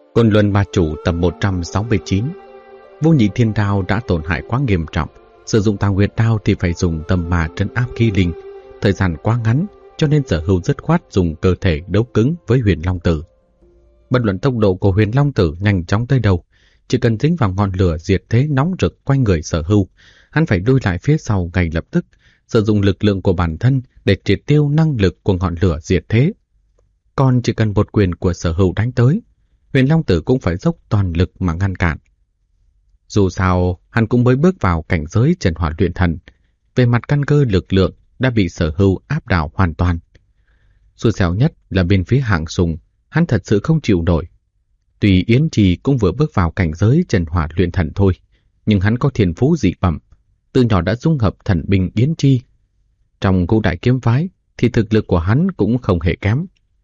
Côn Luân Ma Chủ tập 169. Vô Nhị Thiên Đao đã tổn hại quá nghiêm trọng, sử dụng Tào Nguyệt Đao thì phải dùng tâm ma trấn áp khí linh. Thời gian quá ngắn, cho nên Sở Hưu dứt khoát dùng cơ thể đấu cứng với Huyền Long Tử. Bất luận tốc độ của Huyền Long Tử nhanh chóng tới đâu, chỉ cần dính vào ngọn lửa diệt thế nóng rực quanh người Sở Hưu, hắn phải lui lại phía sau ngay lập tức, sử dụng lực lượng của bản thân để triệt tiêu năng lực của ngọn lửa diệt thế. Còn chỉ cần một quyền của Sở Hưu đánh tới, Huyền Long Tử cũng phải dốc toàn lực mà ngăn cản. Dù sao, hắn cũng mới bước vào cảnh giới Trần Hỏa Luyện Thần, về mặt căn cơ lực lượng đã bị Sở Hưu áp đảo hoàn toàn. Xui xẻo nhất là bên phía Hạng Sùng, hắn thật sự không chịu nổi. Tuy Yến Trì cũng vừa bước vào cảnh giới Trần Hỏa Luyện Thần thôi, nhưng hắn có thiên phú dị bẩm, từ nhỏ đã dung hợp thần binh Yến Chi. Trong Ngũ Đại Kiếm Phái thì thực lực của hắn cũng không hề kém.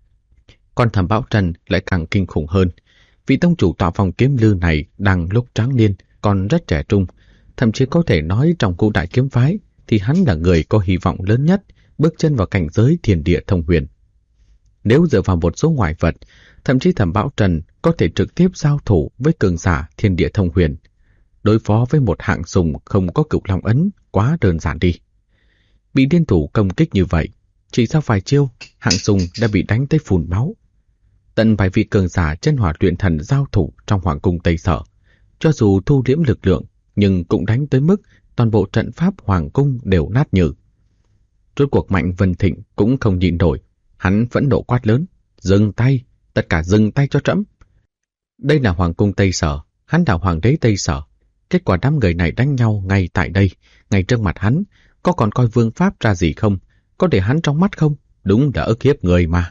Còn Thẩm Bảo Trần lại càng kinh khủng hơn. Vị tông chủ tọa phòng kiếm lư này đang lúc tráng niên, còn rất trẻ trung, thậm chí có thể nói trong Ngũ Đại Kiếm Phái thì hắn là người có hy vọng lớn nhất bước chân vào cảnh giới thiên địa thông huyền. Nếu dựa vào một số ngoại vật, thậm chí Thẩm Bảo Trần có thể trực tiếp giao thủ với cường giả thiên địa thông huyền. Đối phó với một Hạng Sùng không có Cửu Long ấn quá đơn giản đi. Bị liên thủ công kích như vậy, chỉ sau vài chiêu, Hạng Sùng đã bị đánh tới phun máu. Tận vài vị cường giả Chân Hỏa Luyện Thần giao thủ trong Hoàng cung Tây Sở, cho dù thu liễm lực lượng, nhưng cũng đánh tới mức toàn bộ trận pháp Hoàng cung đều nát nhừ. Rốt cuộc Mạnh Vân Thịnh cũng không nhịn nổi, hắn phẫn nộ quát lớn: "Dừng tay, tất cả dừng tay cho trẫm!" Đây là Hoàng cung Tây Sở, hắn là hoàng đế Tây Sở. Kết quả đám người này đánh nhau ngay tại đây, ngay trước mặt hắn, có còn coi vương pháp ra gì không? Có để hắn trong mắt không? Đúng là ức hiếp người mà.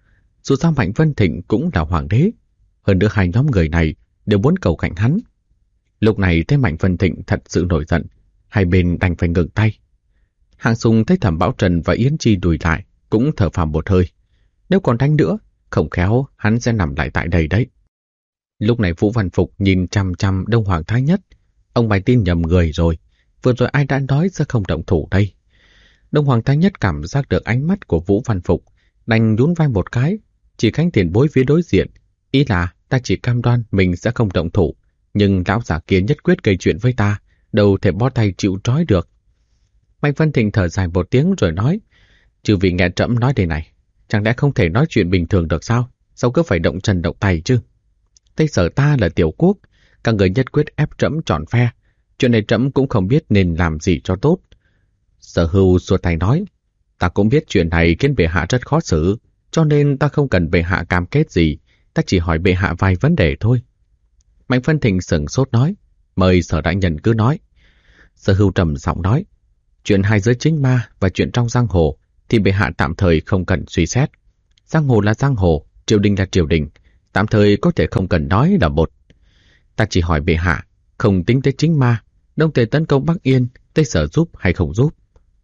Dù sao Mạnh Vân Thịnh cũng là hoàng đế, hơn nữa hai nhóm người này đều muốn cầu cạnh hắn. Lúc này thấy Mạnh Vân Thịnh thật sự nổi giận, hai bên đành phải ngừng tay. Hạng Sùng thấy Thẩm Bảo Trần và Yến Chi đùi lại, cũng thở phào một hơi. Nếu còn đánh nữa, không khéo hắn sẽ nằm lại tại đây đấy. Lúc này Vũ Văn Phục nhìn chằm chằm Đông Hoàng Thái Nhất. Ông bày tin nhầm người rồi, vừa rồi ai đã nói sẽ không động thủ đây. Đông Hoàng Thái Nhất cảm giác được ánh mắt của Vũ Văn Phục, đành nhún vai một cái, chỉ Khánh tiền bối phía đối diện. Ý là ta chỉ cam đoan mình sẽ không động thủ, nhưng lão giả kia nhất quyết gây chuyện với ta, đâu thể bó tay chịu trói được. Mạnh Vân Thịnh thở dài một tiếng rồi nói: "Chư vị nghe trẫm nói đây này, chẳng lẽ không thể nói chuyện bình thường được sao? Sao cứ phải động chân động tay chứ? Tây Sở ta là tiểu quốc, các người nhất quyết ép trẫm chọn phe, chuyện này trẫm cũng không biết nên làm gì cho tốt." Sở Hưu xua tay nói: "Ta cũng biết chuyện này khiến bệ hạ rất khó xử, cho nên ta không cần bệ hạ cam kết gì, ta chỉ hỏi bệ hạ vài vấn đề thôi." Mạnh Vân Thịnh sửng sốt nói: "Mời Sở đại nhân cứ nói." Sở Hưu trầm giọng nói: "Chuyện hai giới chính ma và chuyện trong giang hồ thì bệ hạ tạm thời không cần suy xét. Giang hồ là giang hồ, triều đình là triều đình, tạm thời có thể không cần nói là một. Ta chỉ hỏi bệ hạ, không tính tới chính ma, Đông Tề tấn công Bắc Yên, Tây Sở giúp hay không giúp?"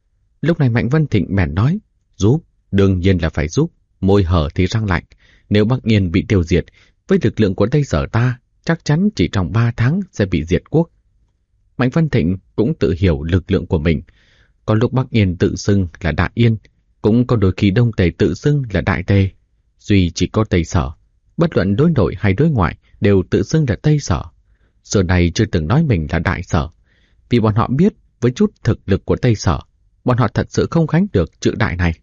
Lúc này Mạnh Vân Thịnh bèn nói: "Giúp, đương nhiên là phải giúp, môi hở thì răng lạnh. Nếu Bắc Yên bị tiêu diệt, với lực lượng của Tây Sở ta, chắc chắn chỉ trong 3 tháng sẽ bị diệt quốc." Mạnh Vân Thịnh cũng tự hiểu lực lượng của mình. Có lúc Bắc Yên tự xưng là Đại Yên, cũng có đôi khi Đông Tề tự xưng là Đại Tề. Duy chỉ có Tây Sở, bất luận đối nội hay đối ngoại, đều tự xưng là Tây Sở. Giờ này chưa từng nói mình là Đại Sở, vì bọn họ biết với chút thực lực của Tây Sở, bọn họ thật sự không gánh được chữ đại này.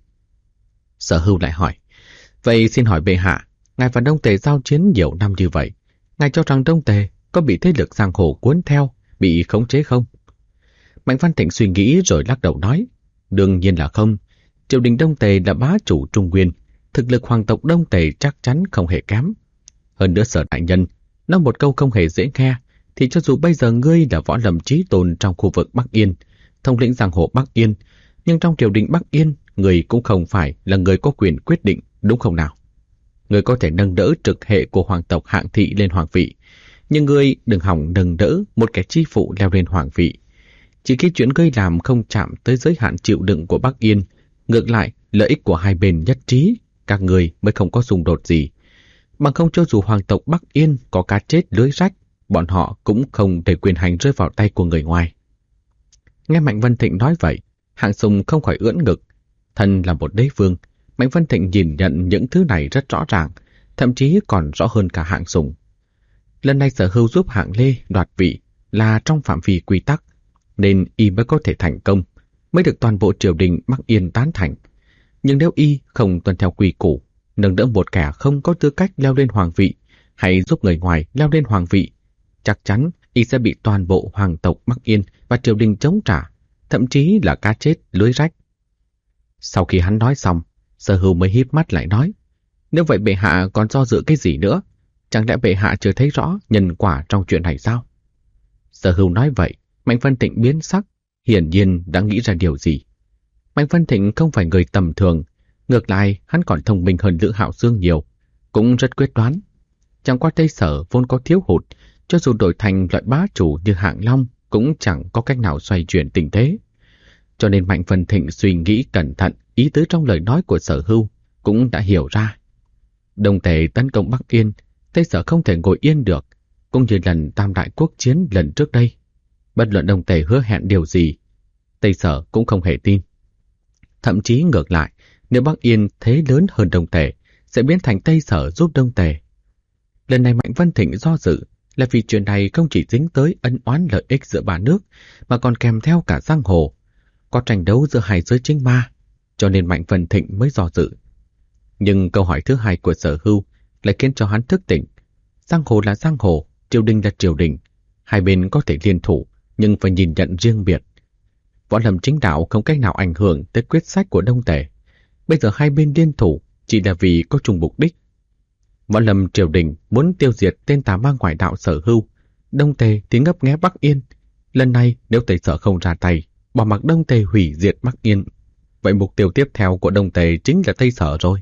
Sở Hưu lại hỏi: "Vậy xin hỏi bệ hạ, ngài và Đông Tề giao chiến nhiều năm như vậy, ngài cho rằng Đông Tề có bị thế lực giang hồ cuốn theo, bị khống chế không?" Mạnh Văn Thịnh suy nghĩ rồi lắc đầu nói: "Đương nhiên là không. Triều đình Đông Tề là bá chủ Trung Nguyên, thực lực hoàng tộc Đông Tề chắc chắn không hề kém. Hơn nữa Sở đại nhân nói một câu không hề dễ nghe, thì cho dù bây giờ ngươi là võ lâm chí tôn trong khu vực Bắc Yên, thống lĩnh giang hồ Bắc Yên, nhưng trong triều đình Bắc Yên, người cũng không phải là người có quyền quyết định, đúng không nào? Người có thể nâng đỡ trực hệ của hoàng tộc Hạng thị lên hoàng vị, nhưng ngươi đừng hỏng nâng đỡ một kẻ chi phụ leo lên hoàng vị. Chỉ khi chuyện ngươi làm không chạm tới giới hạn chịu đựng của Bắc Yên, ngược lại lợi ích của hai bên nhất trí, các người mới không có xung đột gì. Bằng không cho dù hoàng tộc Bắc Yên có cá chết lưới rách, bọn họ cũng không để quyền hành rơi vào tay của người ngoài." Nghe Mạnh Vân Thịnh nói vậy, Hạng Sùng không khỏi ưỡn ngực. Thân là một đế vương, Mạnh Vân Thịnh nhìn nhận những thứ này rất rõ ràng, thậm chí còn rõ hơn cả Hạng Sùng. Lần này Sở Hưu giúp Hạng Lê đoạt vị là trong phạm vi quy tắc, nên y mới có thể thành công, mới được toàn bộ triều đình Bắc Yên tán thành. Nhưng nếu y không tuân theo quy củ, nâng đỡ một kẻ không có tư cách leo lên hoàng vị, hay giúp người ngoài leo lên hoàng vị, chắc chắn y sẽ bị toàn bộ hoàng tộc Bắc Yên và triều đình chống trả, thậm chí là cá chết lưới rách. Sau khi hắn nói xong, Sở Hưu mới híp mắt lại nói, nếu vậy bệ hạ còn do dự cái gì nữa? Chẳng lẽ bệ hạ chưa thấy rõ nhân quả trong chuyện này sao? Sở Hưu nói vậy, Mạnh Vân Thịnh biến sắc, hiển nhiên đã nghĩ ra điều gì. Mạnh Vân Thịnh không phải người tầm thường, ngược lại hắn còn thông minh hơn Lữ Hạo Dương nhiều, cũng rất quyết đoán. Chẳng qua Tây Sở vốn có thiếu hụt, cho dù đổi thành loại bá chủ như Hạng Long cũng chẳng có cách nào xoay chuyển tình thế. Cho nên Mạnh Vân Thịnh suy nghĩ cẩn thận, ý tứ trong lời nói của Sở Hưu cũng đã hiểu ra. Đông Tề tấn công Bắc Yên, Tây Sở không thể ngồi yên được, cũng như lần Tam Đại Quốc chiến lần trước đây. Bất luận Đông Tề hứa hẹn điều gì, Tây Sở cũng không hề tin. Thậm chí ngược lại, nếu Bắc Yên thế lớn hơn Đông Tề, sẽ biến thành Tây Sở giúp Đông Tề. Lần này Mạnh Vân Thịnh do dự là vì chuyện này không chỉ dính tới ân oán lợi ích giữa ba nước, mà còn kèm theo cả giang hồ. Có tranh đấu giữa hai giới chính ma, cho nên Mạnh Vân Thịnh mới do dự. Nhưng câu hỏi thứ hai của Sở Hưu lại khiến cho hắn thức tỉnh. Giang hồ là giang hồ, triều đình là triều đình. Hai bên có thể liên thủ, nhưng phải nhìn nhận riêng biệt. Võ Lâm chính đạo không cách nào ảnh hưởng tới quyết sách của Đông Tề. Bây giờ hai bên liên thủ chỉ là vì có chung mục đích. Võ Lâm triều đình muốn tiêu diệt tên tà ma ngoại đạo Sở Hưu, Đông Tề thì ngấp nghé Bắc Yên. Lần này nếu Tây Sở không ra tay, bỏ mặc Đông Tề hủy diệt Bắc Yên, vậy mục tiêu tiếp theo của Đông Tề chính là Tây Sở rồi.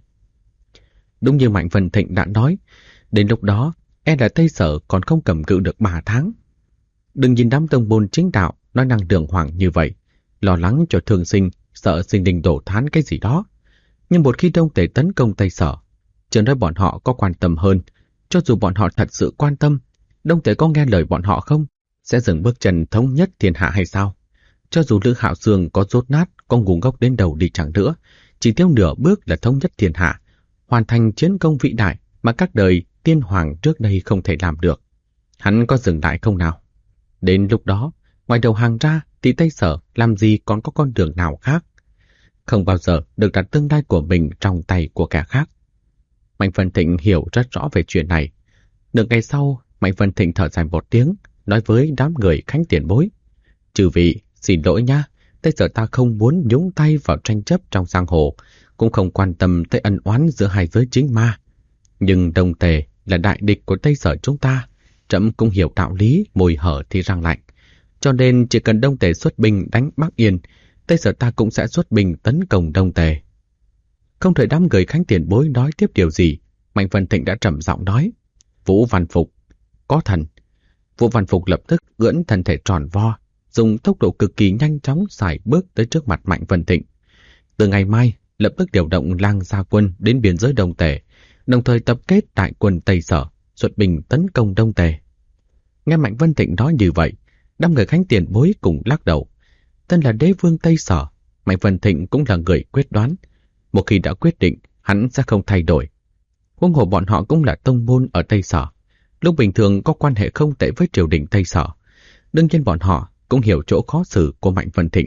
Đúng như Mạnh Vân Thịnh đã nói, đến lúc đó e là Tây Sở còn không cầm cự được 3 tháng. Đừng nhìn đám tông môn chính đạo nói năng đường hoàng như vậy, lo lắng cho thương sinh, sợ sinh linh đổ thán cái gì đó. Nhưng một khi Đông Tề tấn công Tây Sở, chưa nói bọn họ có quan tâm hơn, cho dù bọn họ thật sự quan tâm, Đông Tề có nghe lời bọn họ không? Sẽ dừng bước chân thống nhất thiên hạ hay sao? Cho dù Lữ Hạo Dương có dốt nát, có ngu ngốc đến đầu đi chẳng nữa, chỉ thiếu nửa bước là thống nhất thiên hạ, hoàn thành chiến công vĩ đại mà các đời tiên hoàng trước đây không thể làm được. Hắn có dừng lại không nào? Đến lúc đó, ngoài đầu hàng ra thì Tây Sở làm gì còn có con đường nào khác? Không bao giờ được đặt tương lai của mình trong tay của kẻ khác. Mạnh Vân Thịnh hiểu rất rõ về chuyện này. Nửa ngày sau, Mạnh Vân Thịnh thở dài một tiếng, nói với đám người Khánh tiền bối: chư vị, xin lỗi nha, Tây Sở ta không muốn nhúng tay vào tranh chấp trong giang hồ, cũng không quan tâm tới ân oán giữa hai giới chính ma. Nhưng Đông Tề là đại địch của Tây Sở chúng ta, trẫm cũng hiểu đạo lý môi hở thì răng lạnh. Cho nên chỉ cần Đông Tề xuất binh đánh Bắc Yên, Tây Sở ta cũng sẽ xuất binh tấn công Đông Tề. Không đợi đám người Khánh tiền bối nói tiếp điều gì, Mạnh Vân Thịnh đã trầm giọng nói: Vũ Văn Phục, có thần. Vũ Văn Phục lập tức ưỡn thân thể tròn vo, dùng tốc độ cực kỳ nhanh chóng sải bước tới trước mặt Mạnh Vân Thịnh. Từ ngày mai, lập tức điều động lang gia quân đến biên giới Đông Tề, đồng thời tập kết đại quân Tây Sở, xuất binh tấn công Đông Tề. Nghe Mạnh Vân Thịnh nói như vậy, đám người Khánh tiền bối cùng lắc đầu. Thân là đế vương Tây Sở, Mạnh Vân Thịnh cũng là người quyết đoán. Một khi đã quyết định, hắn sẽ không thay đổi. Huống hồ bọn họ cũng là tông môn ở Tây Sở, lúc bình thường có quan hệ không tệ với triều đình Tây Sở. Đương nhiên bọn họ cũng hiểu chỗ khó xử của Mạnh Vân Thịnh.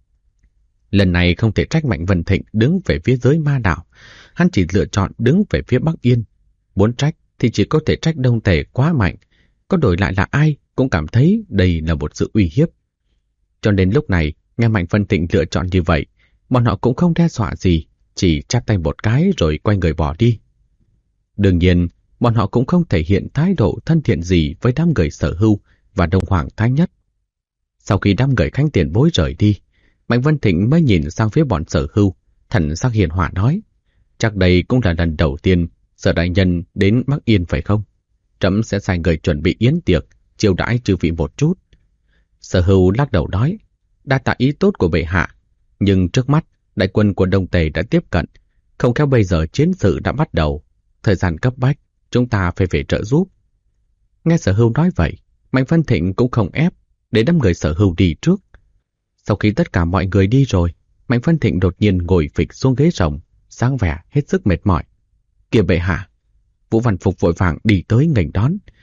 Lần này không thể trách Mạnh Vân Thịnh đứng về phía giới ma đạo, hắn chỉ lựa chọn đứng về phía Bắc Yên. Muốn trách thì chỉ có thể trách Đông Tề quá mạnh, có đổi lại là ai cũng cảm thấy đây là một sự uy hiếp. Cho nên lúc này, nghe Mạnh Vân Thịnh lựa chọn như vậy, bọn họ cũng không đe dọa gì, chỉ chắp tay một cái rồi quay người bỏ đi. Đương nhiên, bọn họ cũng không thể hiện thái độ thân thiện gì với đám người Sở Hưu và Đông Hoàng Thái Nhất. Sau khi đám người Khánh tiền bối rời đi, Mạnh Vân Thịnh mới nhìn sang phía bọn Sở Hưu, thần sắc hiền hòa nói: chắc đây cũng là lần đầu tiên Sở đại nhân đến Bắc Yên phải không? Trẫm sẽ sai người chuẩn bị yến tiệc, chiêu đãi chư vị một chút. Sở Hưu lắc đầu nói: đa tạ ý tốt của bệ hạ, nhưng trước mắt đại quân của Đông Tề đã tiếp cận, không khéo bây giờ chiến sự đã bắt đầu, thời gian cấp bách, chúng ta phải về trợ giúp. Nghe Sở Hưu nói vậy, Mạnh Vân Thịnh cũng không ép, để đám người Sở Hưu đi trước. Sau khi tất cả mọi người đi rồi, Mạnh Vân Thịnh đột nhiên ngồi phịch xuống ghế rồng, sáng vẻ hết sức mệt mỏi. Kìa bệ hạ! Vũ Văn Phục vội vàng đi tới nghênh đón.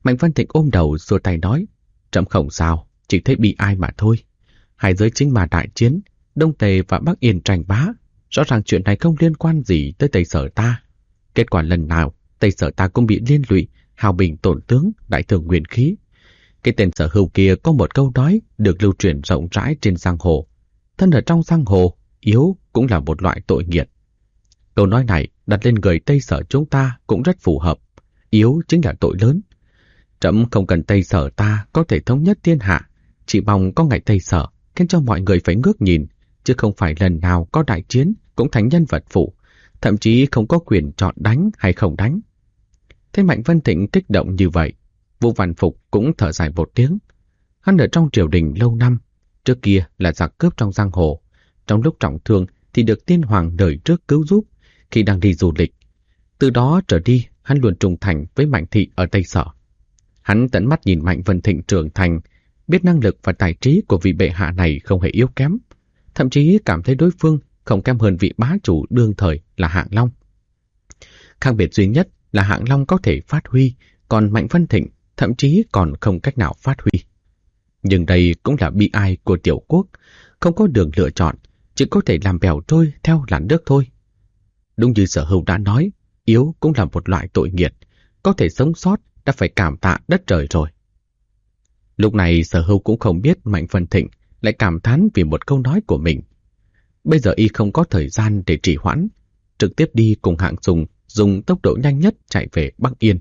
Mạnh Văn Thịnh ôm đầu xua tay nói, trẫm không sao, chỉ thấy bị ai mà thôi. Hai giới chính mà đại chiến, Đông Tề và Bắc Yên tranh bá, rõ ràng chuyện này không liên quan gì tới Tây Sở ta. Kết quả lần nào, Tây Sở ta cũng bị liên lụy, hào bình tổn tướng, đại thương nguyên khí. Cái tên Sở Hưu kia có một câu nói được lưu truyền rộng rãi trên giang hồ. Thân ở trong giang hồ, yếu cũng là một loại tội nghiệt. Câu nói này đặt lên người Tây Sở chúng ta cũng rất phù hợp. Yếu chính là tội lớn. Trẫm không cần Tây Sở ta có thể thống nhất thiên hạ, chỉ mong có ngày Tây Sở khiến cho mọi người phải ngước nhìn, chứ không phải lần nào có đại chiến cũng thành nhân vật phụ, thậm chí không có quyền chọn đánh hay không đánh. Thế Mạnh Văn Thịnh kích động như vậy, Vũ Văn Phục cũng thở dài một tiếng. Hắn ở trong triều đình lâu năm, trước kia là giặc cướp trong giang hồ, trong lúc trọng thương thì được tiên hoàng đời trước cứu giúp khi đang đi du lịch. Từ đó trở đi, hắn luôn trung thành với Mạnh thị ở Tây Sở. Hắn tận mắt nhìn Mạnh Văn Thịnh trưởng thành, biết năng lực và tài trí của vị bệ hạ này không hề yếu kém, thậm chí cảm thấy đối phương không kém hơn vị bá chủ đương thời là Hạng Long. Khác biệt duy nhất là Hạng Long có thể phát huy, còn Mạnh Văn Thịnh thậm chí còn không cách nào phát huy. Nhưng đây cũng là bi ai của tiểu quốc, không có đường lựa chọn, chỉ có thể làm bèo trôi theo làn nước thôi. Đúng như Sở Hưu đã nói, yếu cũng là một loại tội nghiệt, có thể sống sót đã phải cảm tạ đất trời rồi. Lúc này Sở Hưu cũng không biết Mạnh Văn Thịnh lại cảm thán vì một câu nói của mình. Bây giờ y không có thời gian để trì hoãn, trực tiếp đi cùng Hạng Sùng dùng tốc độ nhanh nhất chạy về Bắc Yên.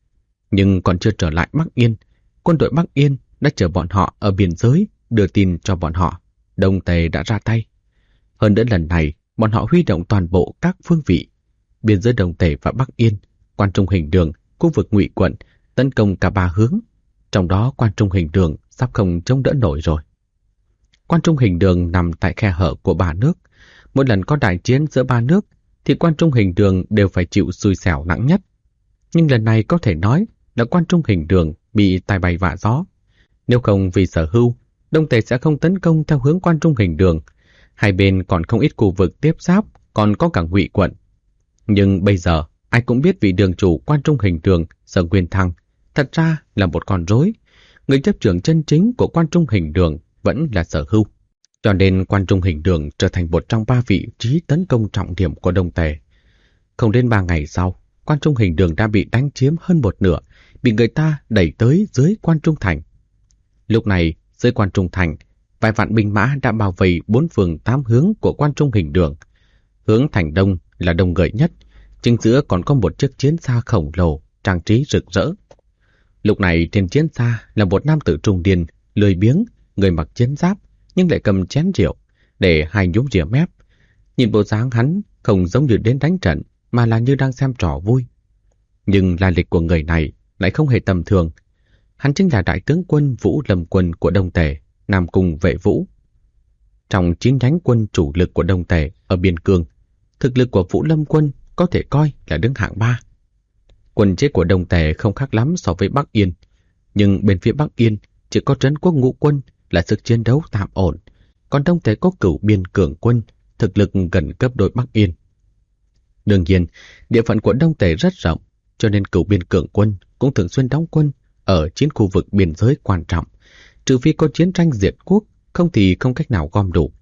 Nhưng còn chưa trở lại Bắc Yên, quân đội Bắc Yên đã chờ bọn họ ở biên giới đưa tin cho bọn họ, Đông Tề đã ra tay. Hơn nữa lần này, bọn họ huy động toàn bộ các phương vị, biên giới Đông Tề và Bắc Yên, Quan Trung Hình Đường, khu vực Ngụy Quận, tấn công cả ba hướng. Trong đó Quan Trung Hình Đường sắp không chống đỡ nổi rồi. Quan Trung Hình Đường nằm tại khe hở của ba nước. Mỗi lần có đại chiến giữa ba nước thì Quan Trung Hình Đường đều phải chịu xui xẻo nặng nhất. Nhưng lần này có thể nói là Quan Trung Hình Đường bị tai bay vạ gió. Nếu không vì Sở Hưu, Đông Tề sẽ không tấn công theo hướng Quan Trung Hình Đường. Hai bên còn không ít khu vực tiếp giáp, còn có cả Ngụy Quận. Nhưng bây giờ ai cũng biết vị đường chủ Quan Trung Hình Đường, Sở Nguyên Thăng, thật ra là một con rối. Người chấp trưởng chân chính của Quan Trung Hình Đường vẫn là Sở Hưu. Cho nên Quan Trung Hình Đường trở thành một trong ba vị trí tấn công trọng điểm của Đông Tề. Không đến 3 ngày sau, Quan Trung Hình Đường đã bị đánh chiếm hơn một nửa, bị người ta đẩy tới dưới Quan Trung Thành. Lúc này, dưới Quan Trung Thành, vài vạn binh mã đã bao vây 4 phương 8 hướng của Quan Trung Hình Đường. Hướng thành đông là đông người nhất, chính giữa còn có một chiếc chiến xa khổng lồ, trang trí rực rỡ. Lúc này trên chiến xa là một nam tử trung niên, lười biếng, người mặc chiến giáp nhưng lại cầm chén rượu để hai nhúm rìa mép. Nhìn bộ dáng hắn không giống như đến đánh trận mà là như đang xem trò vui. Nhưng lai lịch của người này lại không hề tầm thường. Hắn chính là đại tướng quân Vũ Lâm Quân của Đông Tề, Nam Cung Vệ Vũ. Trong 9 nhánh quân chủ lực của Đông Tề ở biên cương, thực lực của Vũ Lâm Quân có thể coi là đứng hạng 3. Quân chế của Đông Tề không khác lắm so với Bắc Yên, nhưng bên phía Bắc Yên chỉ có Trấn Quốc Ngũ Quân là sức chiến đấu tạm ổn, còn Đông Tề có Cửu Biên Cường Quân, thực lực gần cấp đôi Bắc Yên. Đương nhiên, địa phận của Đông Tề rất rộng, cho nên Cửu Biên Cường Quân cũng thường xuyên đóng quân ở 9 khu vực biên giới quan trọng, trừ phi có chiến tranh diệt quốc, không thì không cách nào gom đủ.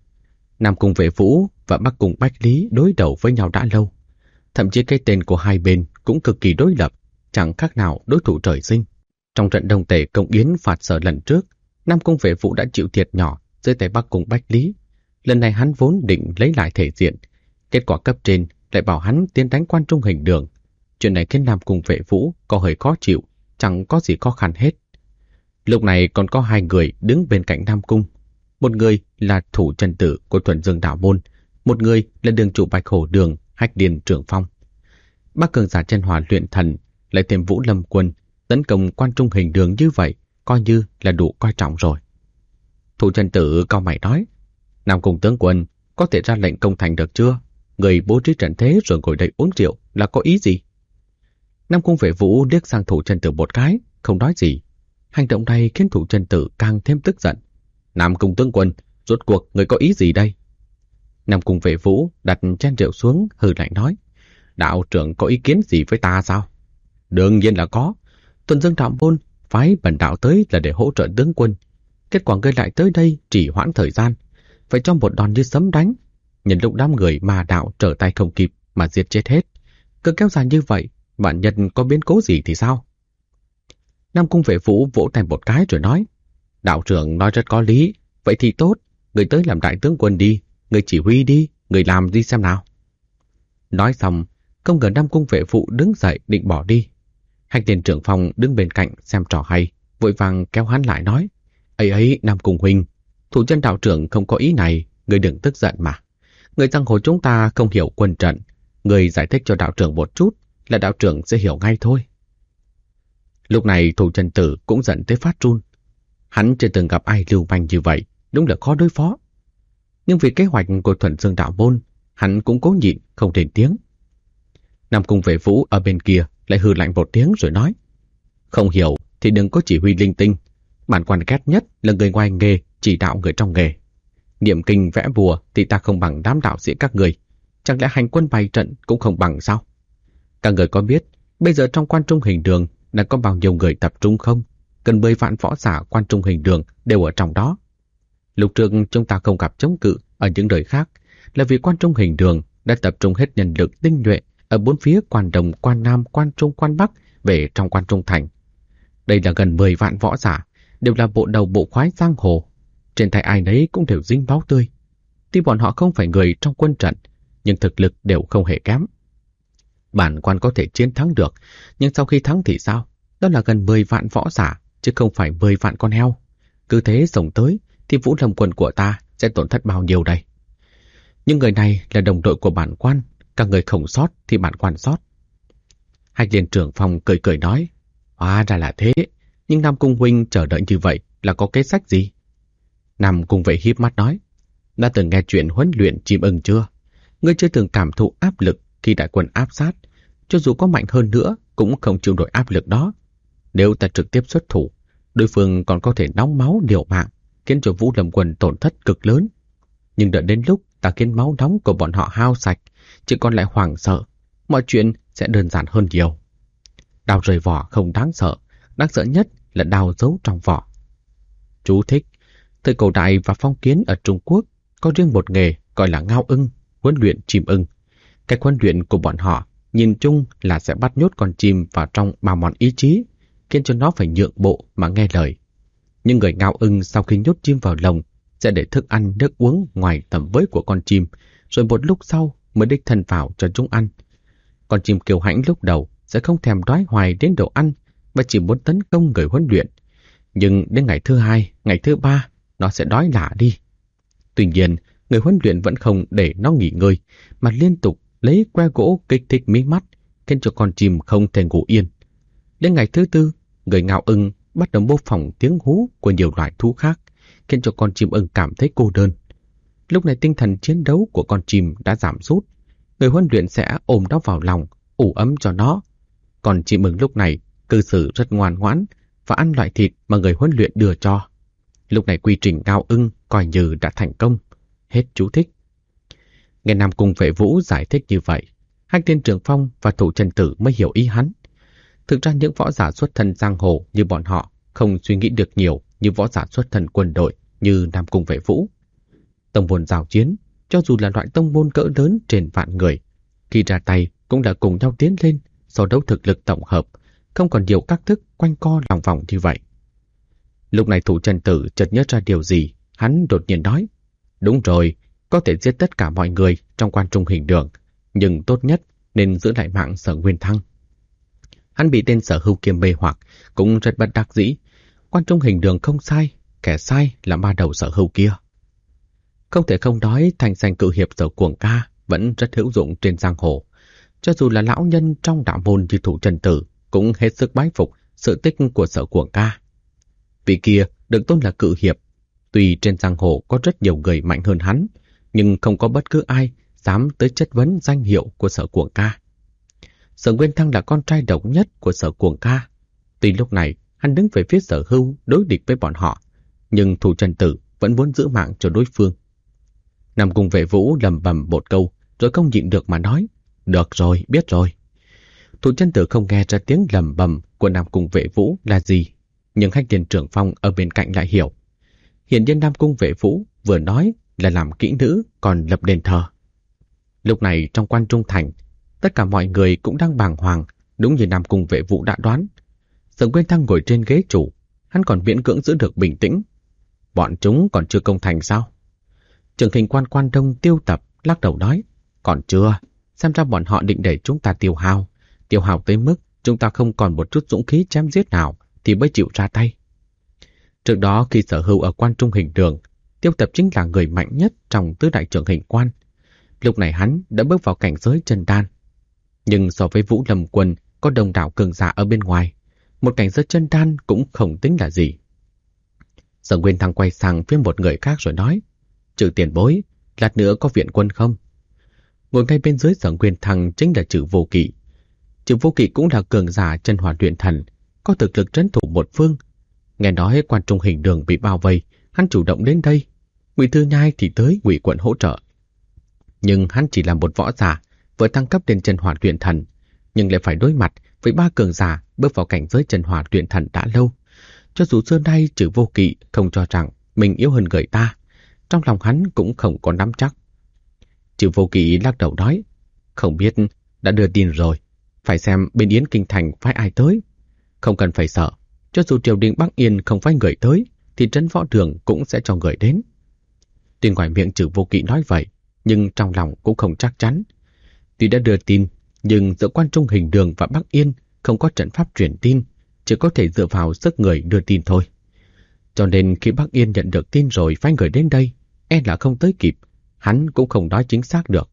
Nam Cung Vệ Vũ và Bắc Cung Bách Lý đối đầu với nhau đã lâu, thậm chí cái tên của hai bên cũng cực kỳ đối lập, chẳng khác nào đối thủ trời sinh. Trong trận Đông Tề công yến phạt Sở lần trước, Nam Cung Vệ Vũ đã chịu thiệt nhỏ dưới tay Bắc Cung Bách Lý. Lần này hắn vốn định lấy lại thể diện, kết quả cấp trên lại bảo hắn tiến đánh Quan Trung Hình Đường. Chuyện này khiến Nam Cung Vệ Vũ có hơi khó chịu, chẳng có gì khó khăn hết. Lúc này còn có hai người đứng bên cạnh Nam Cung. Một người là thủ chân tử của Thuần Dương Đạo Môn, một người là đường chủ Bạch Hổ Đường, Hách Điền Trưởng Phong. Bắc cường giả chân hỏa luyện thần, lại thêm Vũ Lâm Quân, tấn công Quan Trung Hình Đường như vậy, coi như là đủ coi trọng rồi. Thủ chân tử cau mày nói, Nam Cung tướng quân, có thể ra lệnh công thành được chưa? Người bố trí trận thế rồi ngồi đây uống rượu là có ý gì? Nam Cung Vệ Vũ liếc sang thủ chân tử một cái, không nói gì. Hành động này khiến thủ chân tử càng thêm tức giận. Nam Cung tướng quân, rốt cuộc người có ý gì đây? Nam Cung Vệ Vũ đặt chén rượu xuống, hừ lạnh nói, đạo trưởng có ý kiến gì với ta sao? Đương nhiên là có. Tuần Dương Đạo Môn phái bần đạo tới là để hỗ trợ tướng quân. Kết quả ngươi lại tới đây trì hoãn thời gian, phải cho một đòn như sấm đánh. Nhân lúc đám người mà đạo trở tay không kịp mà giết chết hết. Cứ kéo dài như vậy, vạn nhân có biến cố gì thì sao? Nam Cung Vệ Vũ vỗ tay một cái rồi nói, đạo trưởng nói rất có lý, vậy thì tốt, người tới làm đại tướng quân đi, người chỉ huy đi, người làm đi xem nào. Nói xong, không ngờ Nam Cung Vệ Vũ đứng dậy định bỏ đi. Hành tiền trưởng phòng đứng bên cạnh xem trò hay, vội vàng kéo hắn lại nói, ấy Nam Cung huynh, thủ chân đạo trưởng không có ý này, người đừng tức giận mà. Người giang hồ chúng ta không hiểu quân trận, người giải thích cho đạo trưởng một chút là đạo trưởng sẽ hiểu ngay thôi. Lúc này Thủ Chân Tử cũng giận tới phát run. Hắn chưa từng gặp ai lưu manh như vậy, đúng là khó đối phó. Nhưng vì kế hoạch của Thuần Dương Đạo Môn, hắn cũng cố nhịn không lên tiếng. Nam Cung Vệ Vũ ở bên kia lại hừ lạnh một tiếng rồi nói, không hiểu thì đừng có chỉ huy linh tinh. Bản quan ghét nhất là người ngoài nghề chỉ đạo người trong nghề. Niệm kinh vẽ bùa thì ta không bằng đám đạo sĩ các người. Chẳng lẽ hành quân bày trận cũng không bằng sao? Các người có biết bây giờ trong quan trung hình đường đã có bao nhiêu người tập trung không? Gần 10 vạn võ giả quan trung hình đường đều ở trong đó. Lúc trước chúng ta không gặp chống cự ở những nơi khác là vì quan trung hình đường đã tập trung hết nhân lực tinh nhuệ ở bốn phía quan Đồng, quan Nam, quan Trung, quan Bắc về trong quan trung thành. Đây là gần 10 vạn võ giả, đều là bộ đầu bộ khoái giang hồ. Trên tay ai nấy cũng đều dính máu tươi. Tuy bọn họ không phải người trong quân trận, nhưng thực lực đều không hề kém. Bản quan có thể chiến thắng được, nhưng sau khi thắng thì sao? Đó là gần 10 vạn võ giả, chứ không phải 10 vạn con heo. Cứ thế sống tới, thì Vũ Lâm quân của ta sẽ tổn thất bao nhiêu đây? Nhưng người này là đồng đội của bản quan, các người không sót thì bản quan sót. Hách Liên trưởng phòng cười cười nói, hóa ra là thế, nhưng Nam Cung huynh chờ đợi như vậy là có kế sách gì? Nam Cung Vệ híp mắt nói, đã từng nghe chuyện huấn luyện chim ưng chưa? Ngươi chưa từng cảm thụ áp lực khi đại quân áp sát, cho dù có mạnh hơn nữa cũng không chịu nổi áp lực đó. Nếu ta trực tiếp xuất thủ, đối phương còn có thể nóng máu liều mạng, khiến cho Vũ Lâm quân tổn thất cực lớn. Nhưng đợi đến lúc ta khiến máu nóng của bọn họ hao sạch, chỉ còn lại hoảng sợ, mọi chuyện sẽ đơn giản hơn nhiều. Đao rời vỏ không đáng sợ nhất là đao giấu trong vỏ. Chú thích: thời cổ đại và phong kiến ở Trung Quốc có riêng một nghề gọi là ngao ưng, huấn luyện chim ưng. Cách huấn luyện của bọn họ nhìn chung là sẽ bắt nhốt con chim vào trong bào mòn ý chí, khiến cho nó phải nhượng bộ mà nghe lời. Nhưng người ngao ưng sau khi nhốt chim vào lồng sẽ để thức ăn nước uống ngoài tầm với của con chim, rồi một lúc sau mới đích thân vào cho chúng ăn. Con chim kiêu hãnh lúc đầu sẽ không thèm đói hoài đến đồ ăn và chỉ muốn tấn công người huấn luyện. Nhưng đến ngày thứ 2, ngày thứ 3, nó sẽ đói lả đi. Tuy nhiên, người huấn luyện vẫn không để nó nghỉ ngơi, mà liên tục lấy que gỗ kích thích mí mắt, khiến cho con chim không thể ngủ yên. Đến ngày thứ 4, người ngao ưng bắt đầu mô phỏng tiếng hú của nhiều loài thú khác, khiến cho con chim ưng cảm thấy cô đơn. Lúc này tinh thần chiến đấu của con chim đã giảm sút. Người huấn luyện sẽ ôm nó vào lòng, ủ ấm cho nó. Còn chim ưng lúc này cư xử rất ngoan ngoãn và ăn loại thịt mà người huấn luyện đưa cho. Lúc này quy trình ngao ưng coi như đã thành công. Hết chú thích. Nghe Nam Cung Vệ Vũ giải thích như vậy, Hách Liên Trường Phong và Thủ Chân Tử mới hiểu ý hắn. Thực ra những võ giả xuất thân giang hồ như bọn họ không suy nghĩ được nhiều như võ giả xuất thân quân đội như Nam Cung Vệ Vũ. Tông môn giao chiến, cho dù là loại tông môn cỡ lớn trên vạn người, khi ra tay cũng đã cùng nhau tiến lên, so đấu thực lực tổng hợp, không còn nhiều các thức quanh co lòng vòng như vậy. Lúc này Thủ Chân Tử chợt nhớ ra điều gì, hắn đột nhiên nói, đúng rồi, có thể giết tất cả mọi người trong quan trung hình đường, nhưng tốt nhất nên giữ lại mạng Sở Nguyên Thăng. Hắn bị tên Sở Hưu kia mê hoặc, cũng rất bất đắc dĩ. Quan trung hình đường không sai, kẻ sai là ma đầu Sở Hưu kia. Không thể không nói thành danh cự hiệp Sở Cuồng Ca vẫn rất hữu dụng trên giang hồ. Cho dù là lão nhân trong đạo môn như Thủ Chân Tử cũng hết sức bái phục sự tích của Sở Cuồng Ca. Vị kia được tôn là cự hiệp, tuy trên giang hồ có rất nhiều người mạnh hơn hắn, nhưng không có bất cứ ai dám tới chất vấn danh hiệu của Sở Cuồng Ca. Sở Nguyên Thăng là con trai độc nhất của Sở Cuồng Ca. Tuy lúc này hắn đứng về phía Sở Hưu đối địch với bọn họ, nhưng Thủ Chân Tử vẫn muốn giữ mạng cho đối phương. Nam Cung Vệ Vũ lẩm bẩm một câu, rồi không nhịn được mà nói, được rồi, biết rồi. Thủ chân tử không nghe ra tiếng lầm bầm của Nam Cung Vệ Vũ là gì, nhưng Hách Liên trưởng phong ở bên cạnh lại hiểu. Hiển nhiên Nam Cung Vệ Vũ vừa nói là làm kỹ nữ còn lập đền thờ. Lúc này trong quan trung thành, tất cả mọi người cũng đang bàng hoàng, đúng như Nam Cung Vệ Vũ đã đoán. Sở Nguyên Thăng ngồi trên ghế chủ, hắn còn miễn cưỡng giữ được bình tĩnh. Bọn chúng còn chưa công thành sao? Trưởng hình quan Quan Đông Tiêu Tập lắc đầu nói, còn chưa, xem ra bọn họ định để chúng ta tiêu hao tới mức chúng ta không còn một chút dũng khí chém giết nào thì mới chịu ra tay. Trước đó khi Sở Hưu ở quan trung hình đường, Tiêu Tập chính là người mạnh nhất trong tứ đại trưởng hình quan. Lúc này hắn đã bước vào cảnh giới chân đan. Nhưng so với Vũ Lâm Quân có đông đảo cường giả ở bên ngoài, một cảnh giới chân đan cũng không tính là gì. Sở Nguyên Thăng quay sang phía một người khác rồi nói, Trừ tiền bối, lát nữa có viện quân không? Ngồi ngay bên dưới Sở Nguyên Thăng chính là Trừ Vô Kỵ. Trừ Vô Kỵ cũng là cường giả chân hỏa luyện thần, có thực lực trấn thủ một phương. Nghe nói quan trung hình đường bị bao vây, hắn chủ động đến đây. Ngụy Thư Nhai thì tới Ngụy quận hỗ trợ. Nhưng hắn chỉ là một võ giả, vừa thăng cấp đến chân hỏa luyện thần, nhưng lại phải đối mặt với ba cường giả bước vào cảnh giới chân hỏa luyện thần đã lâu. Cho dù xưa nay Trừ Vô Kỵ không cho rằng mình yếu hơn người ta, trong lòng hắn cũng không có nắm chắc. Trừ Vô Kỵ lắc đầu nói, không biết, đã đưa tin rồi, phải xem bên Yến Kinh Thành phái ai tới. Không cần phải sợ, cho dù triều đình Bắc Yên không phái người tới, thì trấn võ đường cũng sẽ cho người đến. Tuy ngoài miệng Trừ Vô Kỵ nói vậy, nhưng trong lòng cũng không chắc chắn. Tuy đã đưa tin, nhưng giữa quan trung hình đường và Bắc Yên không có trận pháp truyền tin, chỉ có thể dựa vào sức người đưa tin thôi. Cho nên khi Bắc Yên nhận được tin rồi phái người đến đây, e là không tới kịp, hắn cũng không nói chính xác được.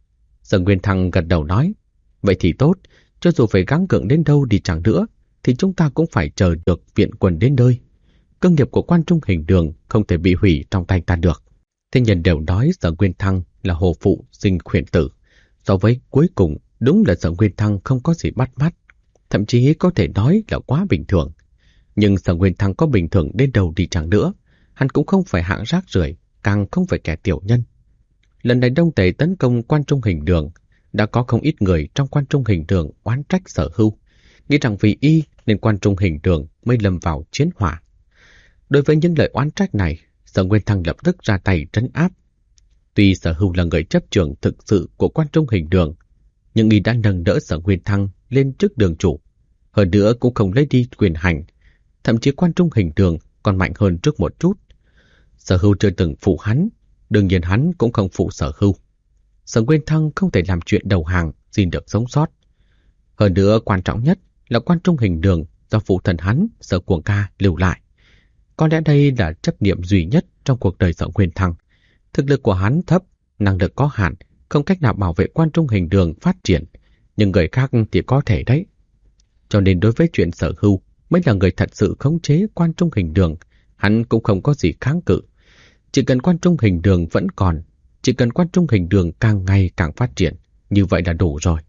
Sở Nguyên Thăng gật đầu nói, vậy thì tốt, cho dù phải gắng gượng đến đâu đi chẳng nữa, thì chúng ta cũng phải chờ được viện quân đến nơi. Cơ nghiệp của quan trung hình đường không thể bị hủy trong tay ta được. Thế nhân đều nói Sở Nguyên Thăng là hồ phụ sinh khuyển tử. So với cuối cùng, đúng là Sở Nguyên Thăng không có gì bắt mắt, thậm chí có thể nói là quá bình thường. Nhưng Sở Nguyên Thăng có bình thường đến đâu đi chẳng nữa, hắn cũng không phải hạng rác rưởi, càng không phải kẻ tiểu nhân. Lần này Đông Tề tấn công quan trung hình đường, đã có không ít người trong quan trung hình đường oán trách Sở Hưu, nghĩ rằng vì y nên quan trung hình đường mới lâm vào chiến hỏa. Đối với những lời oán trách này, Sở Nguyên Thăng lập tức ra tay trấn áp. Tuy Sở Hưu là người chấp trưởng thực sự của quan trung hình đường, nhưng y đã nâng đỡ Sở Nguyên Thăng lên chức đường chủ. Hơn nữa cũng không lấy đi quyền hành, thậm chí quan trung hình đường còn mạnh hơn trước một chút. Sở Hưu chưa từng phụ hắn, đương nhiên hắn cũng không phụ Sở Hưu. Sở Nguyên Thăng không thể làm chuyện đầu hàng xin được sống sót. Hơn nữa quan trọng nhất là quan trung hình đường do phụ thần hắn, Sở Cuồng Ca lưu lại. Có lẽ đây là chấp niệm duy nhất trong cuộc đời Sở Nguyên Thăng. Thực lực của hắn thấp, năng lực có hạn, không cách nào bảo vệ quan trung hình đường phát triển, nhưng người khác thì có thể đấy. Cho nên đối với chuyện Sở Hưu mới là người thật sự khống chế quan trung hình đường, hắn cũng không có gì kháng cự. Chỉ cần quan trung hình đường vẫn còn, chỉ cần quan trung hình đường càng ngày càng phát triển, như vậy là đủ rồi.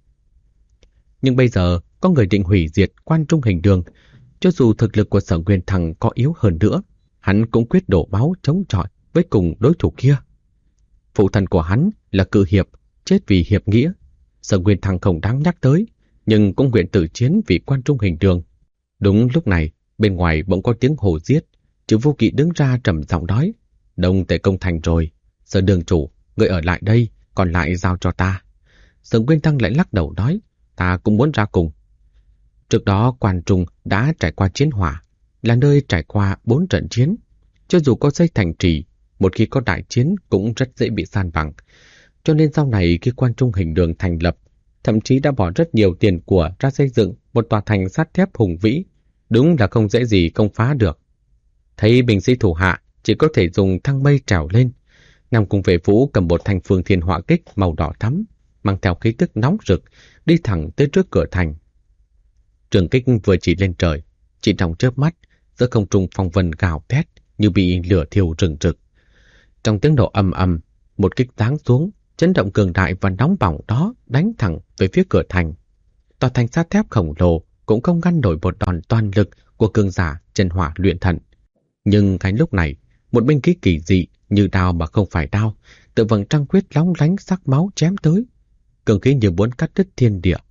Nhưng bây giờ có người định hủy diệt quan trung hình đường, cho dù thực lực của Sở Nguyên Thăng có yếu hơn nữa, hắn cũng quyết đổ máu chống chọi với cùng đối thủ kia. Phụ thần của hắn là Cự Hiệp, chết vì hiệp nghĩa. Sở Nguyên Thăng không đáng nhắc tới, nhưng cũng nguyện tử chiến vì quan trung hình đường. Đúng lúc này, bên ngoài bỗng có tiếng hò giết. Trừ Vô Kỵ đứng ra trầm giọng nói, Đông Tề công thành rồi, Sở đường chủ, người ở lại đây, còn lại giao cho ta. Sở Nguyên Thăng lại lắc đầu nói, ta cũng muốn ra cùng. Trước đó quan trung đã trải qua chiến hỏa, là nơi trải qua 4 trận chiến. Cho dù có xây thành trì, một khi có đại chiến cũng rất dễ bị san bằng. Cho nên sau này khi quan trung hình đường thành lập, thậm chí đã bỏ rất nhiều tiền của ra xây dựng một tòa thành sắt thép hùng vĩ, đúng là không dễ gì công phá được. Thấy binh sĩ thủ hạ chỉ có thể dùng thang mây trèo lên, Nam Cung Vệ Vũ cầm một thanh phương thiên hỏa kích màu đỏ thắm, mang theo khí tức nóng rực, đi thẳng tới trước cửa thành. Trường kích vừa chỉ lên trời, chỉ trong chớp mắt, giữa không trung phong vân gào thét như bị lửa thiêu rừng rực. Trong tiếng nổ ầm ầm, một kích giáng xuống, chấn động cường đại và nóng bỏng đó đánh thẳng về phía cửa thành. Tòa thành sắt thép khổng lồ cũng không ngăn nổi một đòn toàn lực của cường giả chân hỏa luyện thần. Nhưng ngay lúc này, một binh khí kỳ dị như đao mà không phải đao, tự vầng trăng quyết lóng lánh sắc máu chém tới. Cường khí như muốn cắt đứt thiên địa,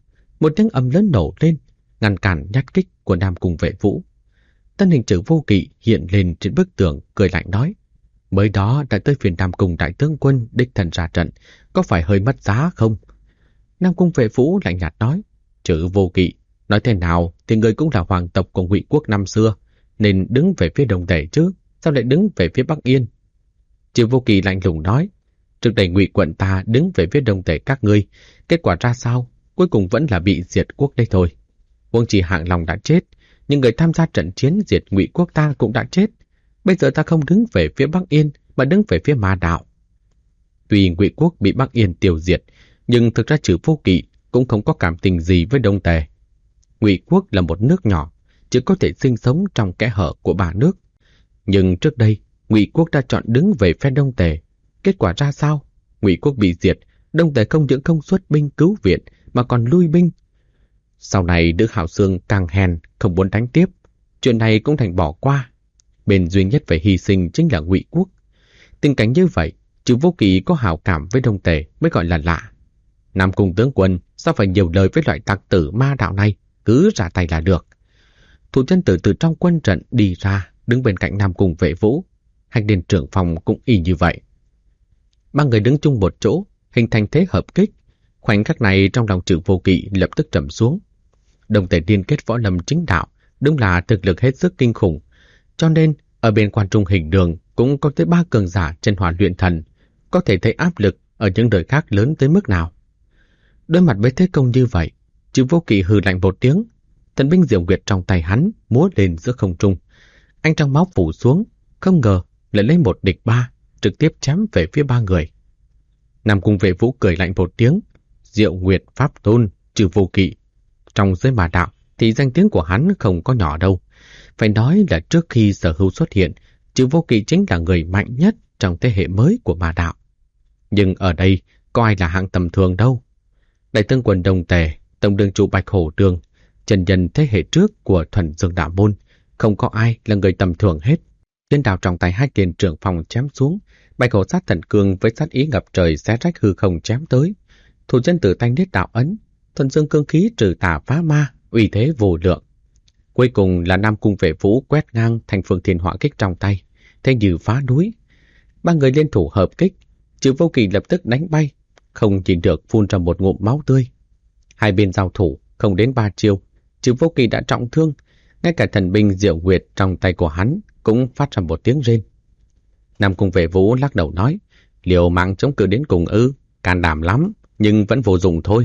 Một tiếng ầm lớn nổ lên, ngăn cản nhát kích của Nam Cung Vệ Vũ. Thân hình Trử Vô Kỵ hiện lên trên bức tường, cười lạnh nói: mới đó đã tới phiên Nam Cung đại tướng quân đích thân ra trận, có phải hơi mất giá không? Nam Cung Vệ Vũ lạnh nhạt nói: Trử Vô Kỵ, nói thế nào thì người cũng là hoàng tộc của Ngụy quốc năm xưa, nên đứng về phía Đông Tề chứ, sao lại đứng về phía Bắc Yên? Trử Vô Kỵ lạnh lùng nói: trước đây Ngụy quận ta đứng về phía Đông Tề các ngươi, kết quả ra sao? Cuối cùng vẫn là bị diệt quốc đây thôi. Huống chi Hạng Long đã chết, nhưng người tham gia trận chiến diệt Ngụy quốc ta cũng đã chết. Bây giờ ta không đứng về phía Bắc Yên mà đứng về phía Ma Đạo. Tuy Ngụy quốc bị Bắc Yên tiêu diệt, nhưng thực ra Trử Vô Kỵ cũng không có cảm tình gì với Đông Tề. Ngụy quốc là một nước nhỏ, chỉ có thể sinh sống trong kẽ hở của ba nước. Nhưng trước đây, Ngụy quốc đã chọn đứng về phe Đông Tề. Kết quả ra sao? Ngụy quốc bị diệt, Đông Tề không những không xuất binh cứu viện mà còn lui binh. Sau này Đức Hạo Xương càng hèn, không muốn đánh tiếp. Chuyện này cũng thành bỏ qua. Bên duy nhất phải hy sinh chính là Ngụy quốc. Tình cảnh như vậy, Trử Vô Kỵ có hảo cảm với Đông Tề mới gọi là lạ. Nam Cung tướng quân sao phải nhiều lời với loại tặc tử Ma Đạo này, cứ ra tay là được. Thủ chân tử từ trong quân trận đi ra, đứng bên cạnh Nam Cung Vệ Vũ. Hành Điền trưởng phòng cũng y như vậy. Ba người đứng chung một chỗ, hình thành thế hợp kích. Khoảnh khắc này trong lòng Trử Vô Kỵ lập tức trầm xuống. Đông Tề liên kết võ lâm chính đạo, đúng là thực lực hết sức kinh khủng. Cho nên, ở bên Quan Trung Hình Đường cũng có tới 3 cường giả chân hỏa luyện thần, có thể thấy áp lực ở những đời khác lớn tới mức nào. Đối mặt với thế công như vậy, Trử Vô Kỵ hừ lạnh một tiếng, thần binh Diệu Nguyệt trong tay hắn múa lên giữa không trung. Anh trong máu phủ xuống, không ngờ lại lấy 1 địch 3, trực tiếp chém về phía 3 người. Nam Cung Vệ Vũ cười lạnh một tiếng: Diệu Nguyệt pháp tôn Trử Vô Kỵ. Trong giới Ma Đạo thì danh tiếng của hắn không có nhỏ đâu. Phải nói là trước khi Sở Hưu xuất hiện, Trử Vô Kỵ chính là người mạnh nhất trong thế hệ mới của Ma Đạo. Nhưng ở đây có ai là hạng tầm thường đâu. Đại tướng quân Đông Tề, tổng đường chủ Bạch Hổ Đường, chân nhân thế hệ trước của Thuần Dương Đạo môn, không có ai là người tầm thường hết. Trên đào trong tay hai tiền trưởng phòng chém xuống, Bạch Hổ sát thần cương với sát ý ngập trời xé rách hư không chém tới. Thủ chân tử tay niết đạo ấn, Thuần Dương cương khí trừ tà phá ma, uy thế vô lượng. Cuối cùng là Nam Cung Vệ Vũ quét ngang thành Phương Thiên Hỏa kích trong tay, thế như phá núi. 3 người liên thủ hợp kích, Trử Vô Kỵ lập tức đánh bay, không nhìn được phun ra một ngụm máu tươi. Hai bên giao thủ không đến 3 chiêu, Trử Vô Kỵ đã trọng thương, ngay cả thần binh Diệu Nguyệt trong tay của hắn cũng phát ra một tiếng rên. Nam Cung Vệ Vũ lắc đầu nói: liều mạng chống cự đến cùng ư? Can đảm lắm, nhưng vẫn vô dụng thôi.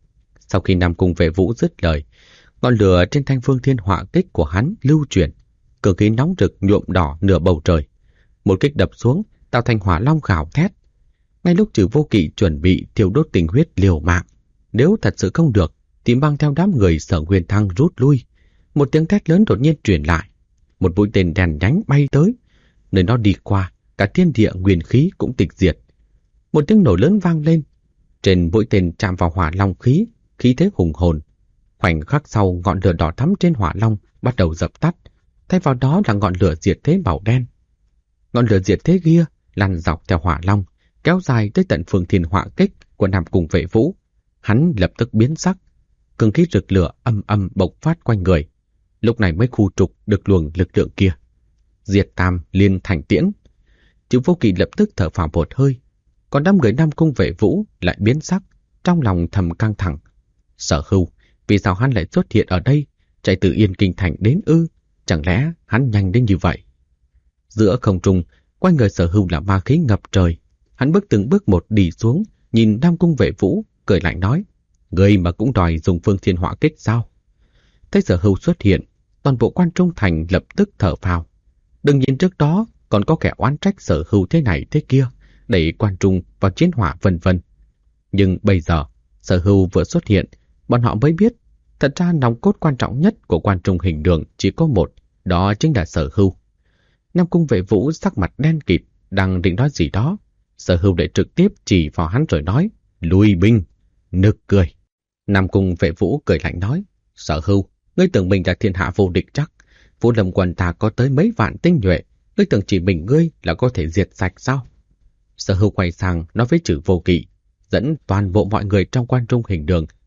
Sau khi Nam Cung Vệ Vũ dứt lời, ngọn lửa trên thanh Phương Thiên Hỏa kích của hắn lưu chuyển, cực kỳ nóng rực nhuộm đỏ nửa bầu trời. Một kích đập xuống, tạo thành hỏa long gào thét. Ngay lúc Trử Vô Kỵ chuẩn bị thiêu đốt tình huyết liều mạng, nếu thật sự không được thì mang theo đám người Sở Nguyên Thăng rút lui. Một tiếng thét lớn đột nhiên truyền lại, một mũi tên đèn nhánh bay tới, nơi nó đi qua, cả thiên địa nguyên khí cũng tịch diệt. Một tiếng nổ lớn vang lên, trên mũi tên chạm vào hỏa long khí, khí thế hùng hồn. Khoảnh khắc sau, ngọn lửa đỏ thắm trên hỏa long bắt đầu dập tắt, thay vào đó là ngọn lửa diệt thế màu đen. Ngọn lửa diệt thế kia lăn dọc theo hỏa long, kéo dài tới tận Phương Thiên Hỏa kích của Nam Cung Vệ Vũ. Hắn lập tức biến sắc, cương khí rực lửa âm âm bộc phát quanh người. Lúc này mới khu trục được luồng lực lượng kia. Diệt tam liên thành tiễn. Trử Vô Kỵ lập tức thở phào một hơi, còn đám người Nam Cung Vệ Vũ lại biến sắc, trong lòng thầm căng thẳng. Sở Hưu, vì sao hắn lại xuất hiện ở đây, chạy từ Yên Kinh thành đến ư? Chẳng lẽ hắn nhanh đến như vậy? Giữa không trung, quanh người Sở Hưu là ma khí ngập trời. Hắn bước từng bước một đi xuống, nhìn Nam Cung Vệ Vũ, cười lạnh nói: người mà cũng đòi dùng Phương Thiên Hỏa kích sao? Thấy Sở Hưu xuất hiện, toàn bộ Quan Trung thành lập tức thở phào. Đừng nhìn trước đó còn có kẻ oán trách Sở Hưu thế này thế kia, đẩy Quan Trung vào chiến hỏa vân vân. Nhưng bây giờ Sở Hưu vừa xuất hiện, bọn họ mới biết thật ra nòng cốt quan trọng nhất của Quan Trung Hình Đường chỉ có một, đó chính là Sở Hưu. Nam Cung Vệ Vũ sắc mặt đen kịt, đang định nói gì đó, Sở Hưu lại trực tiếp chỉ vào hắn rồi nói: lui binh. Nực cười. Nam Cung Vệ Vũ cười lạnh nói: Sở Hưu, ngươi tưởng mình là thiên hạ vô địch chắc? Vũ Lâm quần ta có tới mấy vạn tinh nhuệ, ngươi tưởng chỉ mình ngươi là có thể diệt sạch sao? Sở Hưu quay sang nói với Trử Vô Kỵ, dẫn toàn bộ mọi người trong Quan Trung Hình Đường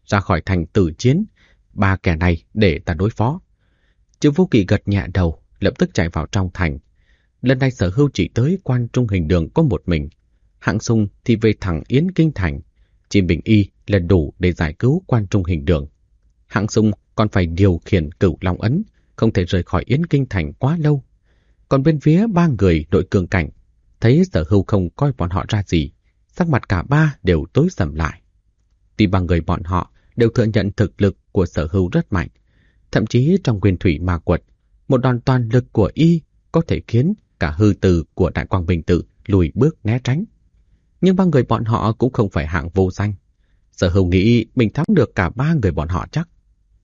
ra khỏi thành tử chiến, ba kẻ này để ta đối phó. Triệu Vô Kỵ gật nhẹ đầu, lập tức chạy vào trong thành. Lần này Sở Hưu chỉ tới Quan Trung Hình Đường có một mình, Hạng Sung thì về thẳng Yến Kinh thành. Chỉ Bình Y là đủ để giải cứu Quan Trung Hình Đường. Hạng Sung còn phải điều khiển Cửu Long Ấn, không thể rời khỏi Yến Kinh thành quá lâu. Còn bên phía ba người đội cường cảnh, thấy Sở Hưu không coi bọn họ ra gì, sắc mặt cả ba đều tối sầm lại. Tuy ba người bọn họ đều thừa nhận thực lực của Sở Hưu rất mạnh, thậm chí trong Nguyên Thủy Ma Quật, một đòn toàn lực của y có thể khiến cả hư từ của Đại Quang Bình Tự lùi bước né tránh. Nhưng ba người bọn họ cũng không phải hạng vô danh. Sở Hưu nghĩ mình thắng được cả ba người bọn họ chắc.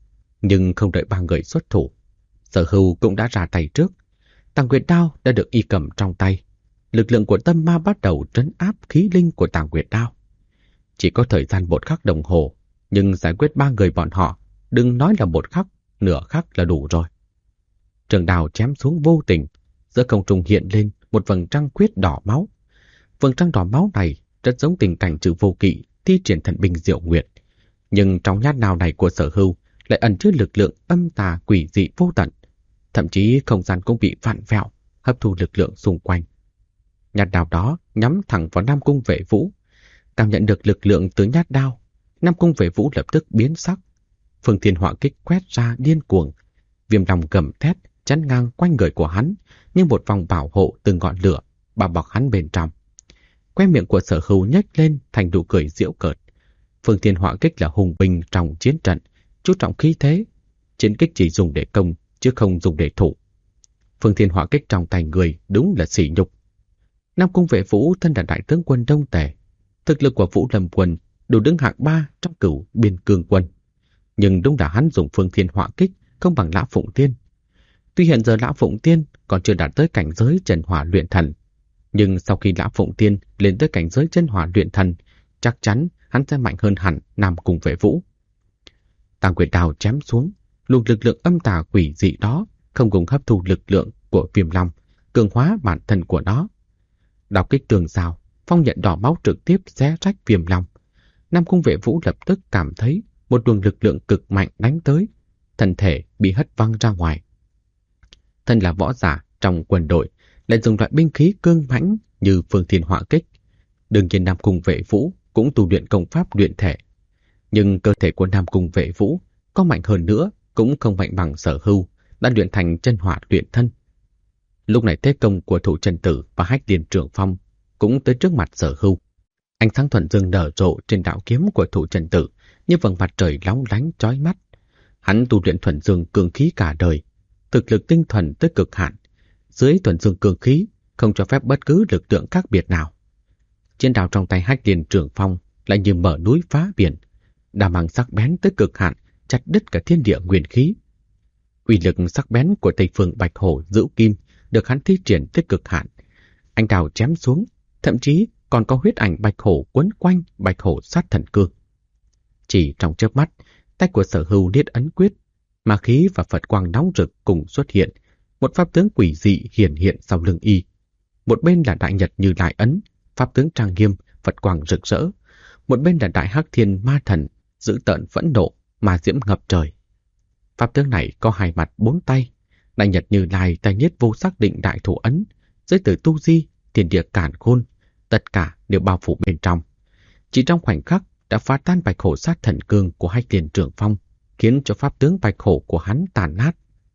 Nhưng không đợi ba người xuất thủ, Sở Hưu cũng đã ra tay trước. Tàng Nguyệt Đao đã được y cầm trong tay. Lực lượng của tâm ma bắt đầu trấn áp khí linh của Tàng Nguyệt Đao. Chỉ có thời gian 1 khắc đồng hồ, nhưng giải quyết ba người bọn họ, đừng nói là 1 khắc, nửa khắc là đủ rồi. Trường đao chém xuống vô tình, giữa không trung hiện lên một vầng trăng khuyết đỏ máu. Vầng trăng đỏ máu này rất giống tình cảnh Trừ Vô Kỵ thi triển thần binh Diệu Nguyệt, nhưng trong nhát nào này của Sở Hưu lại ẩn chứa lực lượng âm tà quỷ dị vô tận, thậm chí không gian cũng bị vặn vẹo, hấp thu lực lượng xung quanh. Nhát đao đó nhắm thẳng vào Nam Cung Vệ Vũ. Cảm nhận được lực lượng từ nhát đao, Nam Cung Vệ Vũ lập tức biến sắc. Phương Thiên Hỏa Kích quét ra điên cuồng, Viêm Long gầm thét chắn ngang quanh người của hắn, như một vòng bảo hộ từ ngọn lửa bao bọc hắn bên trong. Khóe miệng của Sở Hưu nhếch lên thành nụ cười giễu cợt. Phương Thiên Hỏa Kích là hùng binh trong chiến trận, chú trọng khí thế. Chiến kích chỉ dùng để công, chứ không dùng để thủ. Phương Thiên Hỏa Kích trong tay người đúng là sỉ nhục. Nam Cung Vệ Vũ thân là đại tướng quân Đông Tề, thực lực của Vũ Lâm quân đủ đứng hạng 3 trong Cửu Biên Cương quân. Nhưng đúng là hắn dùng Phương Thiên Hỏa Kích không bằng Lã Phụng Tiên. Tuy hiện giờ Lã Phụng Tiên còn chưa đạt tới cảnh giới Chân Hỏa luyện thần, nhưng sau khi Lã Phụng Tiên lên tới cảnh giới Chân Hỏa luyện thần, chắc chắn hắn sẽ mạnh hơn hẳn Nam Cung Vệ Vũ. Tàng Nguyệt Đao chém xuống, luồng lực lượng âm tà quỷ dị đó không cùng hấp thu lực lượng của Viêm Long, cường hóa bản thân của nó. Đao kích tường rào, phong nhận đỏ máu trực tiếp xé rách Viêm Long. Nam Cung Vệ Vũ lập tức cảm thấy một luồng lực lượng cực mạnh đánh tới, thân thể bị hất văng ra ngoài. Thân là võ giả trong quân đội, lại dùng loại binh khí cương mãnh như Phương Thiên Hỏa Kích. Đương nhiên Nam Cung Vệ Vũ cũng tu luyện công pháp luyện thể, nhưng cơ thể của Nam Cung Vệ Vũ có mạnh hơn nữa cũng không mạnh bằng Sở Hưu đã luyện thành chân hỏa luyện thân. Lúc này thế công của Thủ Trần Tử và Hách Liên Trường Phong cũng tới trước mặt Sở Hưu. Ánh sáng thuần dương nở rộ trên đạo kiếm của Thủ Trần Tử như vầng mặt trời lóng lánh chói mắt. Hắn tu luyện thuần dương cương khí cả đời, thực lực tinh thuần tới cực hạn. Dưới thuần dương cương khí không cho phép bất cứ lực lượng khác biệt nào. Chiến đao trong tay Hách Liên Trường Phong lại như mở núi phá biển, đao mang sắc bén tới cực hạn, chặt đứt cả thiên địa nguyên khí. Uy lực sắc bén của Tây Phương Bạch Hổ Dữ Kim được hắn thi triển tới cực hạn. Anh đao chém xuống, thậm chí còn có huyết ảnh Bạch Hổ quấn quanh Bạch Hổ Sát Thần Cương. Chỉ trong chớp mắt, tay của Sở Hưu niết ấn quyết, ma khí và Phật quang nóng rực cùng xuất hiện, một pháp tướng quỷ dị hiển hiện sau lưng y. Một bên là Đại Nhật Như Lai ấn, pháp tướng trang nghiêm, Phật quang rực rỡ. Một bên là Đại Hắc Thiên Ma Thần, dữ tợn phẫn nộ, ma diễm ngập trời. Pháp tướng này có 2 mặt 4 tay. Đại Nhật Như Lai tay niết vô xác định đại thủ ấn, giới tử tu di, thiên địa càn khôn, tất cả đều bao phủ bên trong. Chỉ trong khoảnh khắc đã phá tan Bạch Hổ Sát Thần Cương của Hách Liên Trường Phong, khiến cho pháp tướng Bạch Hổ của hắn tàn nát.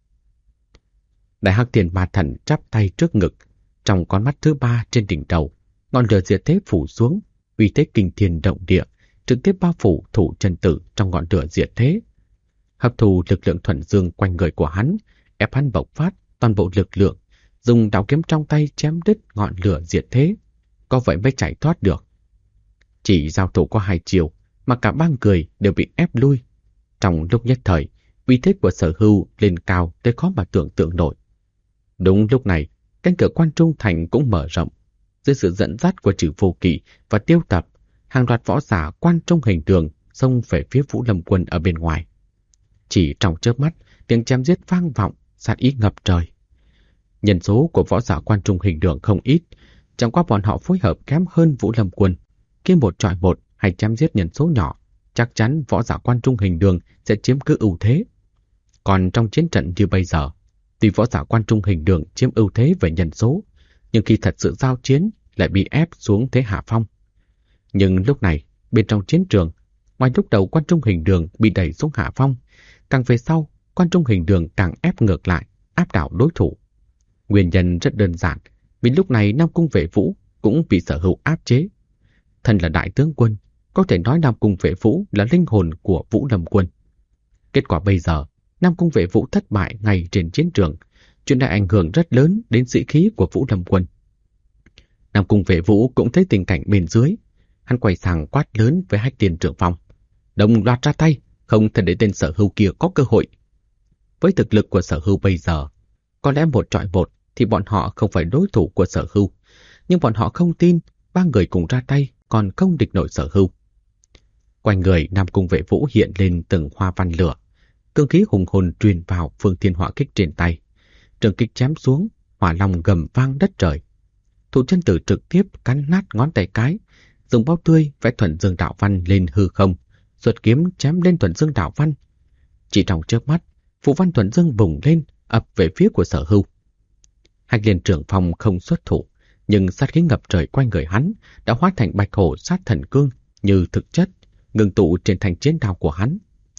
Đại Hắc Thiên Ma Thần chắp tay trước ngực, trong con mắt thứ 3 trên đỉnh đầu, ngọn lửa diệt thế phủ xuống, uy thế kinh thiên động địa, trực tiếp bao phủ Thủ Trần Tử trong ngọn lửa diệt thế. Hấp thu lực lượng thuần dương quanh người của hắn, ép hắn bộc phát toàn bộ lực lượng, dùng đạo kiếm trong tay chém đứt ngọn lửa diệt thế, có vậy mới chạy thoát được. Chỉ giao thủ có 2 chiều mà cả 3 người đều bị ép lui. Trong lúc nhất thời, uy thế của Sở Hưu lên cao tới khó mà tưởng tượng nổi. Đúng lúc này, cánh cửa Quan Trung thành cũng mở rộng. Dưới sự dẫn dắt của Trừ Vô Kỵ và Tiêu Tập, hàng loạt võ giả Quan Trung Hình Đường xông về phía Vũ Lâm quân ở bên ngoài. Chỉ trong chớp mắt, tiếng chém giết vang vọng, sát ý ngập trời. Nhân số của võ giả Quan Trung Hình Đường không ít, chẳng qua bọn họ phối hợp kém hơn Vũ Lâm quân, kia một chọi một hay chém giết nhân số nhỏ, chắc chắn võ giả Quan Trung Hình Đường sẽ chiếm cứ ưu thế. Còn trong chiến trận như bây giờ, tuy võ giả Quan Trung Hình Đường chiếm ưu thế về nhân số, nhưng khi thật sự giao chiến lại bị ép xuống thế hạ phong. Nhưng lúc này, bên trong chiến trường, ngoài lúc đầu Quan Trung Hình Đường bị đẩy xuống hạ phong, càng về sau, Quan Trung Hình Đường càng ép ngược lại, áp đảo đối thủ. Nguyên nhân rất đơn giản, vì lúc này Nam Cung Vệ Vũ cũng bị Sở Hữu áp chế. Thân là đại tướng quân, có thể nói Nam Cung Vệ Vũ là linh hồn của Vũ Lâm quân. Kết quả bây giờ, Nam Cung Vệ Vũ thất bại ngay trên chiến trường, chuyện đã ảnh hưởng rất lớn đến sĩ khí của Vũ Lâm quân. Nam Cung Vệ Vũ cũng thấy tình cảnh bên dưới, hắn quay sang quát lớn với Hách Liên Trưởng Phong: đồng loạt ra tay, không thể để tên Sở Hữu kia có cơ hội. Với thực lực của Sở Hữu bây giờ, có lẽ một trọi một thì bọn họ không phải đối thủ của Sở Hữu, nhưng bọn họ không tin ba người cùng ra tay còn không địch nổi Sở Hữu. Quanh người Nam Cung Vệ Vũ hiện lên từng hoa văn lửa, cương khí hùng hồn truyền vào Phương Thiên Hỏa Kích trên tay. Trường kích chém xuống, hỏa long gầm vang đất trời. Thủ chân tử trực tiếp cắn nát ngón tay cái, dùng bao tươi vẽ thuần dương đạo văn lên hư không, xuất kiếm chém lên thuần dương đạo văn. Chỉ trong chớp mắt, phù văn thuần dương bùng lên, ập về phía của Sở Hữu. Hách Liên Trưởng Phong không xuất thủ, nhưng sát khí ngập trời quanh người hắn đã hóa thành bạch hổ sát thần cương như thực chất, ngưng tụ trên thanh chiến đao của hắn.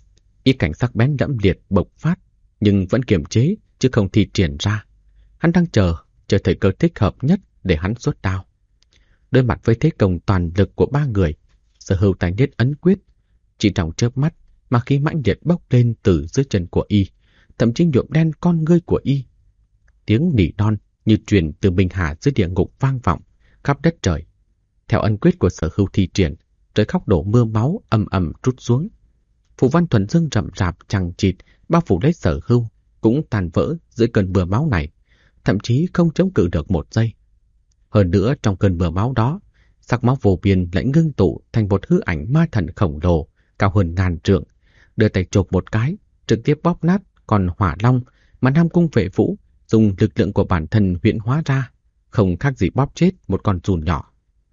Ý cảnh sắc bén đẫm liệt bộc phát, nhưng vẫn kiềm chế chứ không thi triển ra. Hắn đang chờ thời cơ thích hợp nhất để hắn xuất đao. Đối mặt với thế công toàn lực của ba người, Sở Hữu tay niết ấn quyết, chỉ trong chớp mắt mà khí mãnh liệt bốc lên từ dưới chân của y, thậm chí nhuộm đen con ngươi của y. Tiếng nỉ non như truyền từ Minh Hà dưới địa ngục vang vọng khắp đất trời. Theo ấn quyết của Sở Hữu thi triển, trời khóc đổ mưa máu ầm ầm trút xuống. Phù văn thuần dương rậm rạp chằng chịt bao phủ lấy Sở Hữu cũng tàn vỡ dưới cơn mưa máu này, thậm chí không chống cự được một giây. Hơn nữa trong cơn mưa máu đó, sắc máu vô biên lại ngưng tụ thành một hư ảnh ma thần khổng lồ cao hơn ngàn trượng, đưa tay chộp một cái, trực tiếp bóp nát con hỏa long mà Nam Cung Vệ Vũ dùng lực lượng của bản thân huyễn hóa ra, không khác gì bóp chết một con giun nhỏ.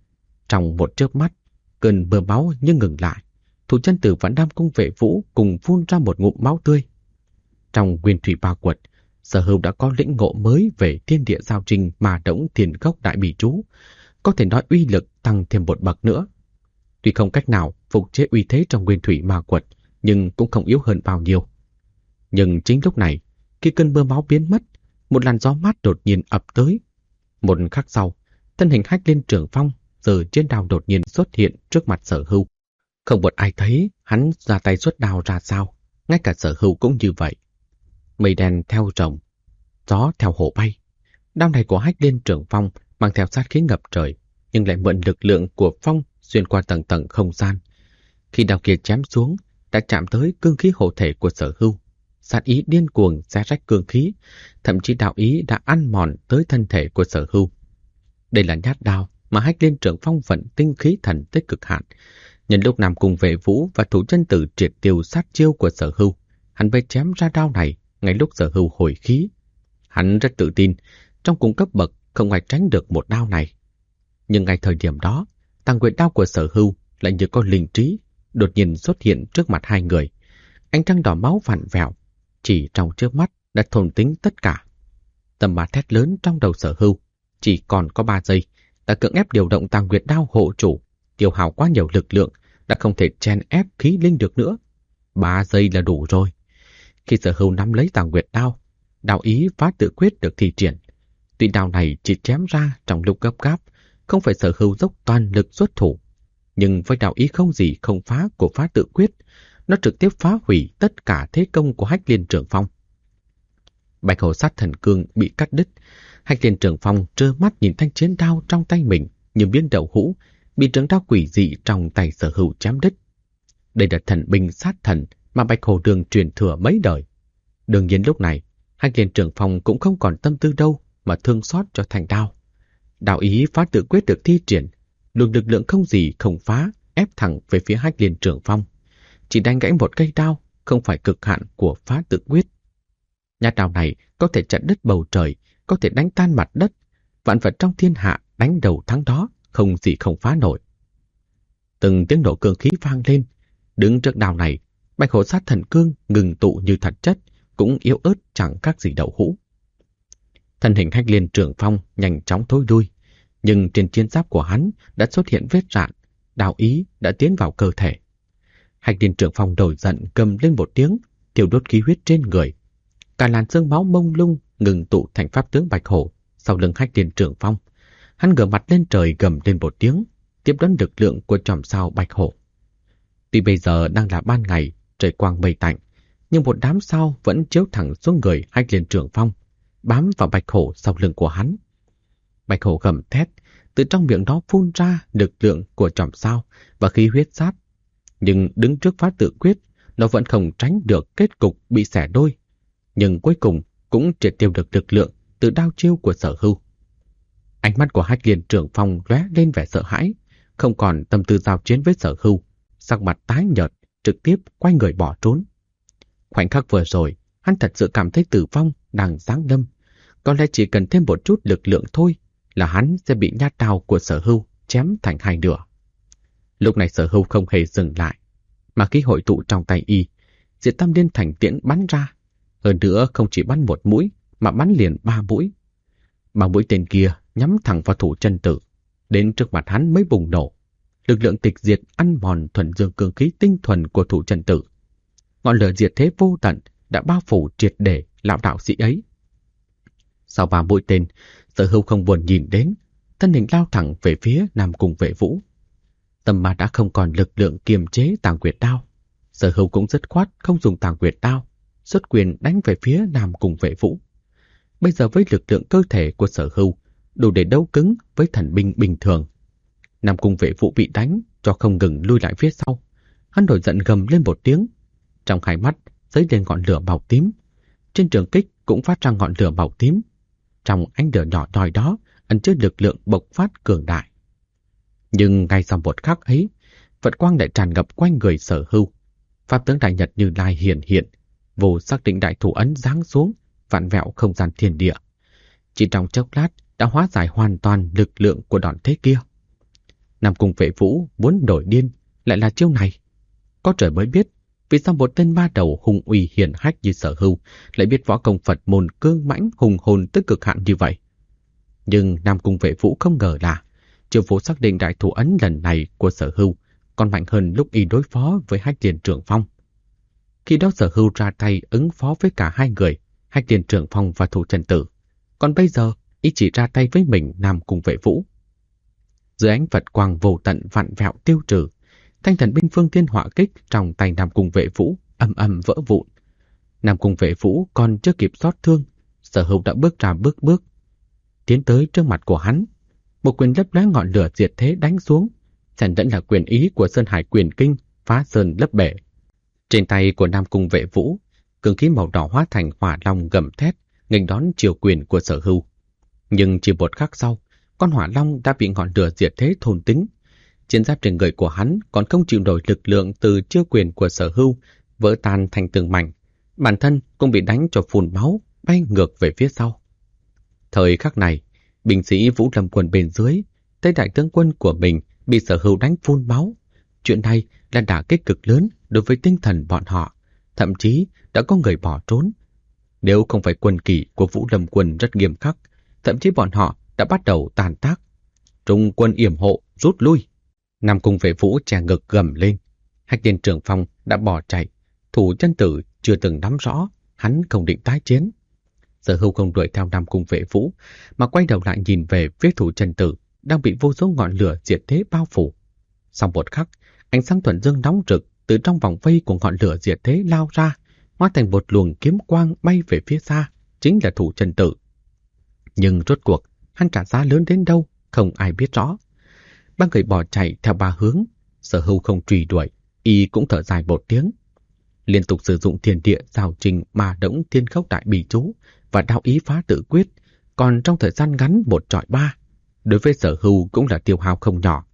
Trong một chớp mắt, cơn mưa máu như ngừng lại, Thủ chân tử và Nam Cung Vệ Vũ cùng phun ra một ngụm máu tươi. Trong Nguyên Thủy Ba Quật, Sở Hữu đã có lĩnh ngộ mới về thiên địa giao trình mà đống thiền gốc đại bỉ chú, có thể nói uy lực tăng thêm một bậc nữa. Tuy không cách nào phục chế uy thế trong Nguyên Thủy Ma Quật, nhưng cũng không yếu hơn bao nhiêu. Nhưng chính lúc này, khi cơn mưa máu biến mất, một làn gió mát đột nhiên ập tới. Một khắc sau, thân hình Hách Liên Trưởng Phong giơ chiến đao đột nhiên xuất hiện trước mặt Sở Hữu. Không một ai thấy hắn ra tay xuất đao ra sao, ngay cả Sở Hữu cũng như vậy. Mây đen theo rồng, gió theo hổ bay. Đao này của Hách Liên Trưởng Phong mang theo sát khí ngập trời, nhưng lại mượn lực lượng của phong xuyên qua tầng tầng không gian. Khi đao kia chém xuống, đã chạm tới cương khí hộ thể của Sở Hữu. Sát ý điên cuồng xé rách cương khí, thậm chí đạo ý đã ăn mòn tới thân thể của Sở Hữu. Đây là nhát đao mà Hách Liên Trưởng Phong vận tinh khí thần tới cực hạn. Nhân lúc Nam Cung Vệ Vũ và Thủ chân tử triệt tiêu sát chiêu của Sở Hữu, hắn mới chém ra đao này ngay lúc Sở Hữu hồi khí. Hắn rất tự tin, trong cùng cấp bậc không ai tránh được một đao này. Nhưng ngay thời điểm đó, tàng nguyệt đao của Sở Hữu lại như có linh trí, đột nhiên xuất hiện trước mặt hai người. Ánh trăng đỏ máu vặn vẹo, chỉ trong chớp mắt đã thôn tính tất cả. Tầm mà thét lớn trong đầu Sở Hữu, chỉ còn có 3 giây, đã cưỡng ép điều động tàng nguyệt đao hộ chủ, tiêu hao quá nhiều lực lượng, đã không thể chen ép khí linh được nữa. 3 giây là đủ rồi. Khi Sở Hữu nắm lấy tàng nguyệt đao, đạo ý phá tự quyết được thi triển. Tuy đao này chỉ chém ra trong lúc gấp gáp, không phải Sở Hữu dốc toàn lực xuất thủ, nhưng với đạo ý không gì không phá của phá tự quyết, nó trực tiếp phá hủy tất cả thế công của Hách Liên Trưởng Phong. Bạch hổ sát thần cương bị cắt đứt, Hách Liên Trưởng Phong trơ mắt nhìn thanh chiến đao trong tay mình như biến đậu hũ, bị trường đao quỷ dị trong tay Sở Hữu chém đứt. Đây là thần binh sát thần mà Bạch Hổ Đường truyền thừa mấy đời. Đương nhiên lúc này, Hách Liên Trưởng Phong cũng không còn tâm tư đâu mà thương xót cho thành đao. Đạo ý phá tự quyết được thi triển, luồng lực lượng không gì không phá ép thẳng về phía Hách Liên Trưởng Phong. Chỉ đánh gãy một cây đao không phải cực hạn của phá tự quyết. Nhát đao này có thể chặt đứt bầu trời, có thể đánh tan mặt đất, vạn vật trong thiên hạ đánh đầu thắng đó, không gì không phá nổi. Từng tiếng nổ cương khí vang lên, Đứng trước đao này, Bạch Hổ sát thần cương ngừng tụ như thật chất, cũng yếu ớt chẳng khác gì đậu hũ. Thân hình Hách Liên Trường Phong nhanh chóng thối lui, nhưng trên chiến giáp của hắn đã xuất hiện vết rạn, đao ý đã tiến vào cơ thể. Hách Liên Trường Phong nổi giận gầm lên một tiếng, thiêu đốt khí huyết trên người. Cả làn xương máu mông lung ngừng tụ thành pháp tướng Bạch Hổ sau lưng Hách Liên Trường Phong. Hắn ngửa mặt lên trời gầm lên một tiếng, tiếp đón lực lượng của chòm sao Bạch Hổ. Tuy bây giờ đang là ban ngày, trời quang mây tạnh, nhưng một đám sao vẫn chiếu thẳng xuống người Hách Liên Trường Phong, bám vào Bạch Hổ sau lưng của hắn. Bạch Hổ gầm thét, từ trong miệng đó phun ra lực lượng của chòm sao và khí huyết sát. Nhưng đứng trước Phá Tự Quyết, nó vẫn không tránh được kết cục bị xẻ đôi, nhưng cuối cùng cũng triệt tiêu được lực lượng từ đao chiêu của Sở Hưu. Ánh mắt của Hách Liên Trường Phong lóe lên vẻ sợ hãi, không còn tâm tư giao chiến với Sở Hưu, sắc mặt tái nhợt, trực tiếp quay người bỏ trốn. Khoảnh khắc vừa rồi, hắn thật sự cảm thấy tử vong đang giáng lâm. Có lẽ chỉ cần thêm một chút lực lượng thôi là hắn sẽ bị nhát đao của Sở Hưu chém thành hai nửa. Lúc này Sở Hưu không hề dừng lại, mà khi hội tụ trong tay y, Diệt Tam Liên thành tiễn bắn ra. Hơn nữa không chỉ bắn một mũi, mà bắn liền 3 mũi. 3 mũi tên kia nhắm thẳng vào Thủ Chân Tử, đến trước mặt hắn mới bùng nổ. Lực lượng tịch diệt ăn mòn thuần dương cương khí tinh thuần của Thủ Chân Tử. Ngọn lửa diệt thế vô tận đã bao phủ triệt để lão đạo sĩ ấy. Sau 3 mũi tên, Sở Hưu không buồn nhìn đến, thân hình lao thẳng về phía Nam Cung Vệ Vũ. Tâm ma đã không còn lực lượng kiềm chế Tàng Quyệt Đao. Sở Hưu cũng dứt khoát không dùng Tàng Quyệt Đao, xuất quyền đánh về phía Nam Cung Vệ Vũ. Bây giờ với lực lượng cơ thể của Sở Hưu, đủ để đấu cứng với thần binh bình thường. Nam Cung Vệ Vũ bị đánh cho không ngừng lui lại phía sau. Hắn nổi giận gầm lên một tiếng, trong hai mắt dấy lên ngọn lửa màu tím. Trên trường kích cũng phát ra ngọn lửa màu tím. Trong ánh lửa nhỏ nhoi đó ẩn chứa lực lượng bộc phát cường đại. Nhưng ngay sau một khắc ấy, Phật quang lại tràn ngập quanh người Sở Hưu. Pháp tướng Đại Nhật Như Lai hiện hiện, vô xác định đại thủ ấn giáng xuống, vặn vẹo không gian thiên địa. Chỉ trong chốc lát đã hóa giải hoàn toàn lực lượng của đòn thế kia. Nam Cung Vệ Vũ muốn nổi điên lại là chiêu này. Có trời mới biết vì sao một tên ma đầu hung uy hiển hách như Sở Hưu lại biết võ công Phật môn cương mãnh hùng hồn tới cực hạn như vậy. Nhưng Nam Cung Vệ Vũ không ngờ là chiêu vô xác định đại thủ ấn lần này của Sở Hưu còn mạnh hơn lúc y đối phó với Hách Liên Trường Phong. Khi đó Sở Hưu ra tay ứng phó với cả hai người, Hách Liên Trường Phong và Thủ Chân Tử. Còn bây giờ, y chỉ ra tay với mình Nam Cung Vệ Vũ. Dưới ánh Phật quang vô tận vặn vẹo tiêu trừ, thanh thần binh phương thiên hỏa kích trong tay Nam Cung Vệ Vũ ầm ầm vỡ vụn. Nam Cung Vệ Vũ còn chưa kịp xót thương, Sở Hưu đã bước ra bước tiến tới trước mặt của hắn. Một quyền lấp lóe ngọn lửa diệt thế đánh xuống, xen lẫn là quyền ý của Sơn Hải Quyền Kinh phá sơn lấp bể. Trên tay của Nam Cung Vệ Vũ, cương khí màu đỏ hóa thành hỏa long gầm thét, nghênh đón chiều quyền của Sở Hưu. Nhưng chỉ một khắc sau, con hỏa long đã bị ngọn lửa diệt thế thôn tính. Chiến giáp trên người của hắn còn không chịu nổi lực lượng từ chiêu quyền của Sở Hưu, vỡ tan thành từng mảnh. Bản thân cũng bị đánh cho phun máu, bay ngược về phía sau. Thời khắc này, binh sĩ Vũ Lâm quân bên dưới thấy đại tướng quân của mình bị Sở Hưu đánh phun máu. Chuyện này là đả kích cực lớn đối với tinh thần bọn họ, thậm chí đã có người bỏ trốn. Nếu không phải quân kỷ của Vũ Lâm quân rất nghiêm khắc, thậm chí bọn họ đã bắt đầu tàn tác. Trung quân yểm hộ, rút lui. Nam Cung Vệ Vũ chè ngực gầm lên. Hách Liên Trường Phong đã bỏ chạy. Thủ Chân Tử chưa từng nắm rõ, hắn không định tái chiến. Sở Hưu không đuổi theo Nam Cung Vệ Vũ, mà quay đầu lại nhìn về phía Thủ Chân Tử đang bị vô số ngọn lửa diệt thế bao phủ. Sau một khắc, ánh sáng thuần dương nóng rực từ trong vòng vây của ngọn lửa diệt thế lao ra, hóa thành một luồng kiếm quang bay về phía xa, chính là Thủ Chân Tử. Nhưng rốt cuộc, hắn trả giá lớn đến đâu, không ai biết rõ. Ba người bỏ chạy theo ba hướng, Sở Hưu không truy đuổi, y cũng thở dài một tiếng. Liên tục sử dụng thiên địa giao trình mà đống thiên khốc đại bì chú và đao ý phá tự quyết, còn trong thời gian ngắn 1 chọi 3, đối với Sở Hưu cũng là tiêu hao không nhỏ.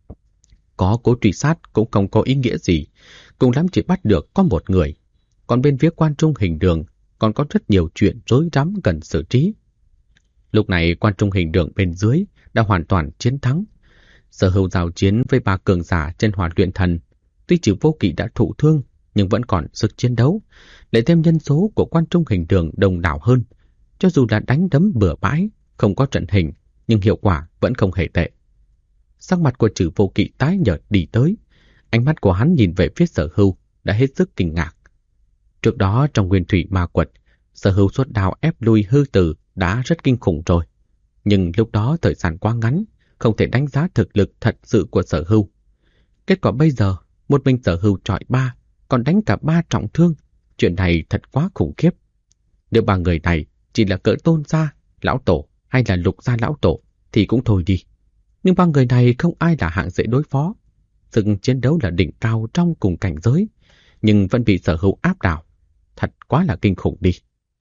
Có cố truy sát cũng không có ý nghĩa gì, cùng lắm chỉ bắt được có một người. Còn bên phía Quan Trung Hình Đường còn có rất nhiều chuyện rối rắm cần xử trí. Lúc này Quan Trung Hình Đường bên dưới đã hoàn toàn chiến thắng. Sở Hưu giao chiến với 3 cường giả trên Hỏa Luyện Thần, Tuy Trừ Vô Kỵ đã thụ thương, nhưng vẫn còn sức chiến đấu, lại thêm nhân số của Quan Trung Hình Đường đông đảo hơn. Cho dù là đánh đấm bừa bãi, không có trận hình, nhưng hiệu quả vẫn không hề tệ. Sắc mặt của Trừ Vô Kỵ tái nhợt đi tới, ánh mắt của hắn nhìn về phía Sở Hưu đã hết sức kinh ngạc. Trước đó trong Nguyên Thủy Ma Quật, Sở Hưu xuất đao ép lui hư tử đã rất kinh khủng rồi. Nhưng lúc đó thời gian quá ngắn, không thể đánh giá thực lực thật sự của Sở Hưu. Kết quả bây giờ, một mình Sở Hưu chọi 3, còn đánh cả 3 trọng thương. Chuyện này thật quá khủng khiếp. Nếu 3 người này chỉ là cỡ Tôn gia, lão tổ hay là Lục gia lão tổ thì cũng thôi đi. Nhưng 3 người này không ai là hạng dễ đối phó. Sức chiến đấu là đỉnh cao trong cùng cảnh giới, nhưng vẫn bị Sở Hưu áp đảo. Thật quá là kinh khủng đi.